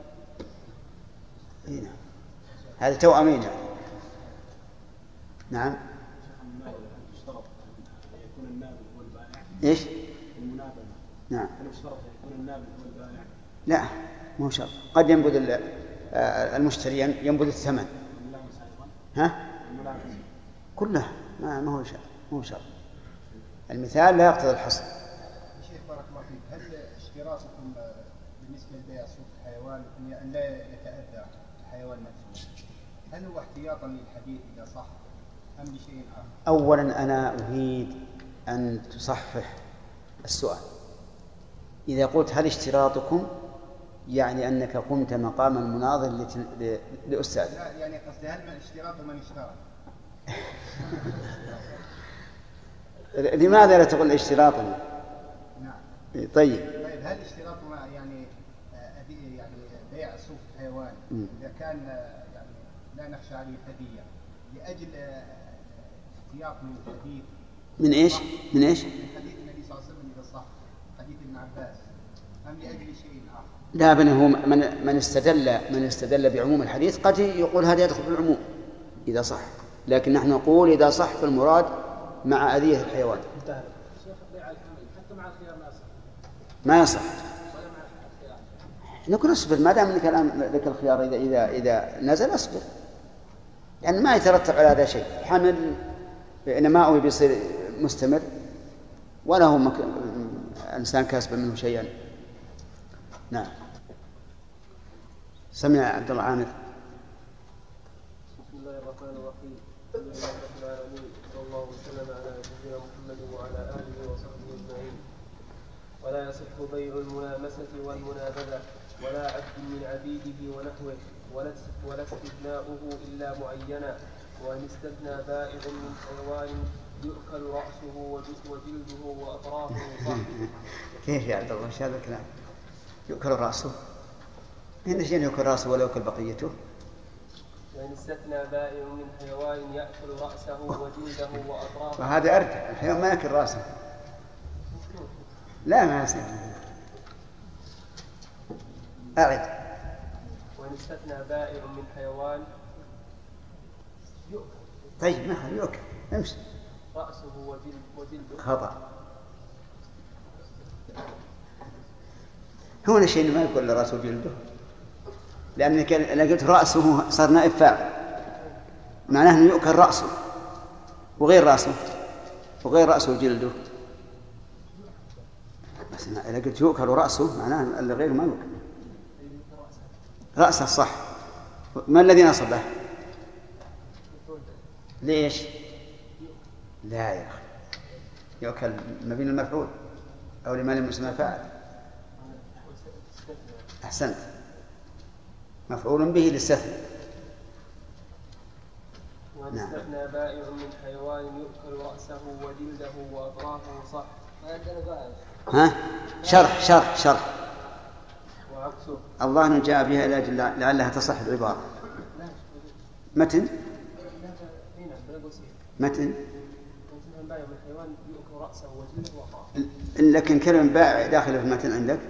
Speaker 2: هنا هذا توأمين يعني. نعم. إيش؟ نعم. لا مو شرط، قد ينبذ المشتري ينبذ الثمن. ها؟ كلها ما هو شرط. المثال لا يقتضي الحصر.
Speaker 12: شيخ بارك الله فيك، هل اشتراطكم بالنسبة لبيع سوق الحيوان أن لا يتأذى الحيوان نفسه، هل هو احتياطا للحديث إذا صح أم لشيء آخر؟
Speaker 2: أولا أنا أريد أن تصحح السؤال. إذا قلت هل اشتراطكم يعني أنك قمت مقام المناظر لأستاذ.
Speaker 12: لا يعني قصدي هل من اشتراط من اشترط؟
Speaker 2: لماذا لا تقول اشتراطنا؟
Speaker 12: نعم.
Speaker 2: طيب
Speaker 12: هل اشتراط يعني بيع سوق الحيوان إذا كان يعني لا نخشى عليه هدية لأجل احتياط من الحديث
Speaker 2: من إيش؟ من إيش؟
Speaker 12: من حديث النبي صلى الله عليه وسلم إذا صح حديث ابن عباس أم لأجل شيء آخر؟
Speaker 2: لا بل هو من استدل بعموم الحديث قد يقول هذا يدخل في العموم إذا صح، لكن نحن نقول إذا صح فالمراد مع أذية الحيوان.
Speaker 4: شيخ بيع الحمل حتى مع الخيار
Speaker 2: ما يصح. نقول اصبر ما دام انك الان لك الخيار اذا نزل اصبر، لان يعني ما يترتب على هذا شيء. الحمل نماؤه بيصير مستمر ولا هو انسان كاسب منه شيئا. نعم. سمع عبد الله عامر.
Speaker 13: بسم الله الرحمن الرحيم. الحمد لله رب العالمين، صلى الله وسلم على نبينا محمد وعلى اله وصحبه اجمعين. ولا يصح بيع الملامسة والمنابذة ولا عبد من عبيده ونحوه ولا استثناؤه إلا معينا، وإن استثنى بائع من حيوان يؤكل رأسه وجلده وأطرافه صح.
Speaker 2: كيف يا عبد الله ايش هذا الكلام؟ يؤكل رأسه؟ هنا شيء يؤكل رأسه ولا يؤكل بقيته؟
Speaker 13: وإن استثنى بائع من حيوان يأكل رأسه وجلده وأطرافه.
Speaker 2: وهذا أرجع، الحيوان ما يأكل رأسه. لا ما يصير. أعد.
Speaker 13: وإن استثنى بائع من حيوان يؤكل.
Speaker 2: طيب ما يؤكل امشي.
Speaker 13: رأسه وجلده.
Speaker 2: خطأ. هنا شيء ما يقول رأسه وجلده، لأنك قلت رأسه صار نائب فاعل، معناه أنه يؤكل رأسه وغير رأسه وجلده. بس إذا قلت يؤكل رأسه معناه اللي غيره ما يؤكل. رأسه صح. ما الذي نصبه؟ ليش؟ لا يا أخي يؤكل مبين المفعول أو لما لم يسمى فاعل. أحسنت، مفعول به للاستثناء.
Speaker 13: وإن استثنى بائع من حيوان يؤكل رأسه وجلده وأطرافه صح.
Speaker 2: ها؟ شرح
Speaker 13: وعكسه.
Speaker 2: الله أنه جاء بها لعلها تصح العبارة. متن
Speaker 13: بائع من حيوان يؤكل رأسه وجلده وأطرافه.
Speaker 2: لكن كلمة بائع داخلة في المتن عندك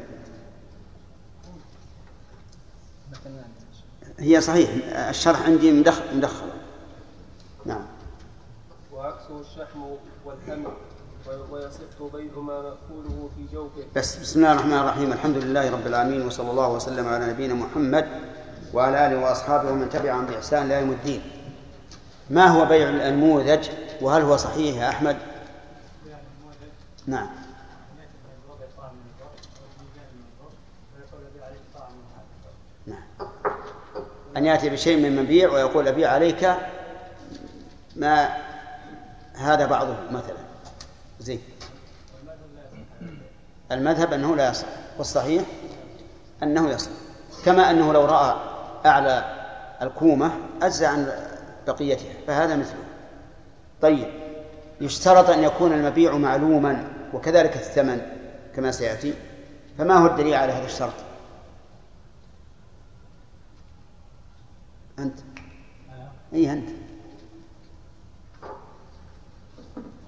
Speaker 2: هي صحيح. الشرح عندي مدخل. نعم.
Speaker 13: وعكسه الشحم والحمل ويصح بيع ما مأكوله في جوفه.
Speaker 2: بسم الله الرحمن الرحيم. الحمد لله رب العالمين، وصلى الله وسلم على نبينا محمد وعلى آله وأصحابه ومن تبعهم بإحسان إلى يوم الدين. ما هو بيع النموذج وهل هو صحيح يا أحمد؟ نعم. أن يأتي بشيء من مبيع ويقول أبيع عليك ما هذا بعضه مثلا زين. المذهب أنه لا يصح، والصحيح أنه يصح، كما أنه لو رأى أعلى الكومة أجزى عن بقيتها فهذا مثله. طيب يشترط أن يكون المبيع معلوما وكذلك الثمن كما سيأتي، فما هو الدليل على هذا الشرط؟ أنت أي أنت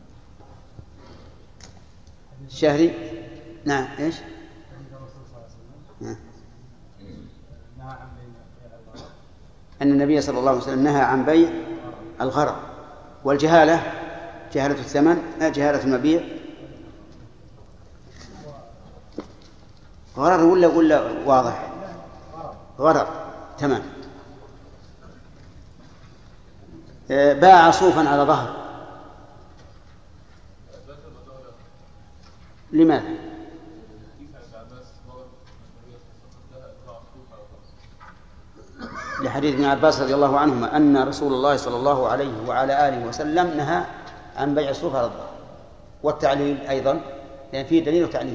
Speaker 2: شهري. نعم. إيش أن النبي صلى الله عليه وسلم نهى عن بيع الغرض. والجهالة جهالة الثمن، جهالة المبيع. غرض ولا واضح؟ غرض. تمام. باع صوفا على ظهر. لماذا؟ لحديث ابن عباس رضي الله عنهما أن رسول الله صلى الله عليه وعلى آله وسلم نهى عن بيع الصوف على الظهر. والتعليل أيضا، لأن فيه دليل وتعليل.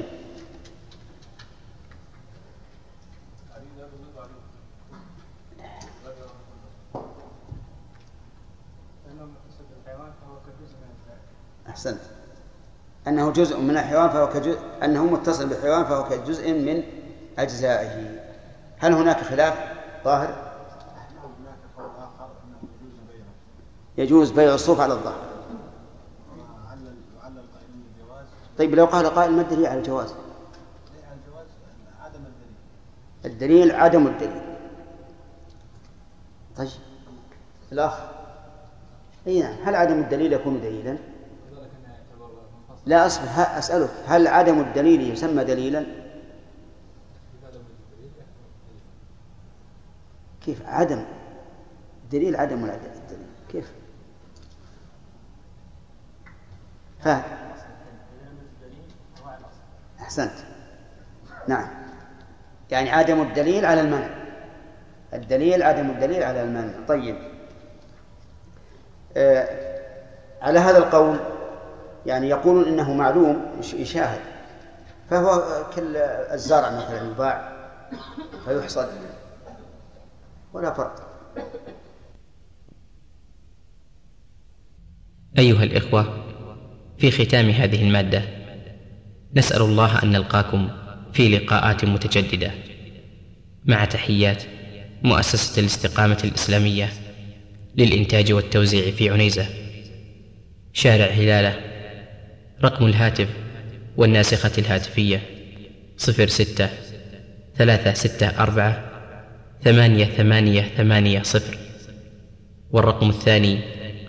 Speaker 2: أحسنت. أنه جزء من الحيوان فهو كجزء، أنه متصل بالحيوان فهو كجزء من أجزائه. هل هناك خلاف ظاهر؟ يجوز بيع الصوف على الظهر. طيب لو قال قائل ما الدليل على الجواز؟ الدليل عدم الدليل. طيب الأخ، أي نعم، هل عدم الدليل يكون دليلا؟ لا أصبح أسألك، هل عدم الدليل يسمى دليلا؟ كيف عدم دليل؟ عدم ولا الدليل كيف؟ فهم. أحسنت. نعم، يعني عدم الدليل على المنع. الدليل عدم الدليل على المنع. طيب، على هذا القول يعني يقولون إنه معلوم يشاهد، فهو كالزرع مثلا يباع فيحصد ولا فرق.
Speaker 1: أيها الإخوة، في ختام هذه المادة نسأل الله أن نلقاكم في لقاءات متجددة، مع تحيات مؤسسة الاستقامة الإسلامية للإنتاج والتوزيع في عنيزة، شارع هلالة. رقم الهاتف والناسخة الهاتفية 06-364-8880، والرقم الثاني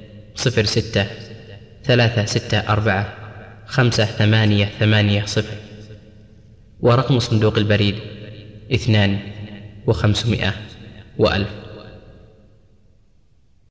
Speaker 1: 06-364-5880، ورقم صندوق البريد 2500 و1000.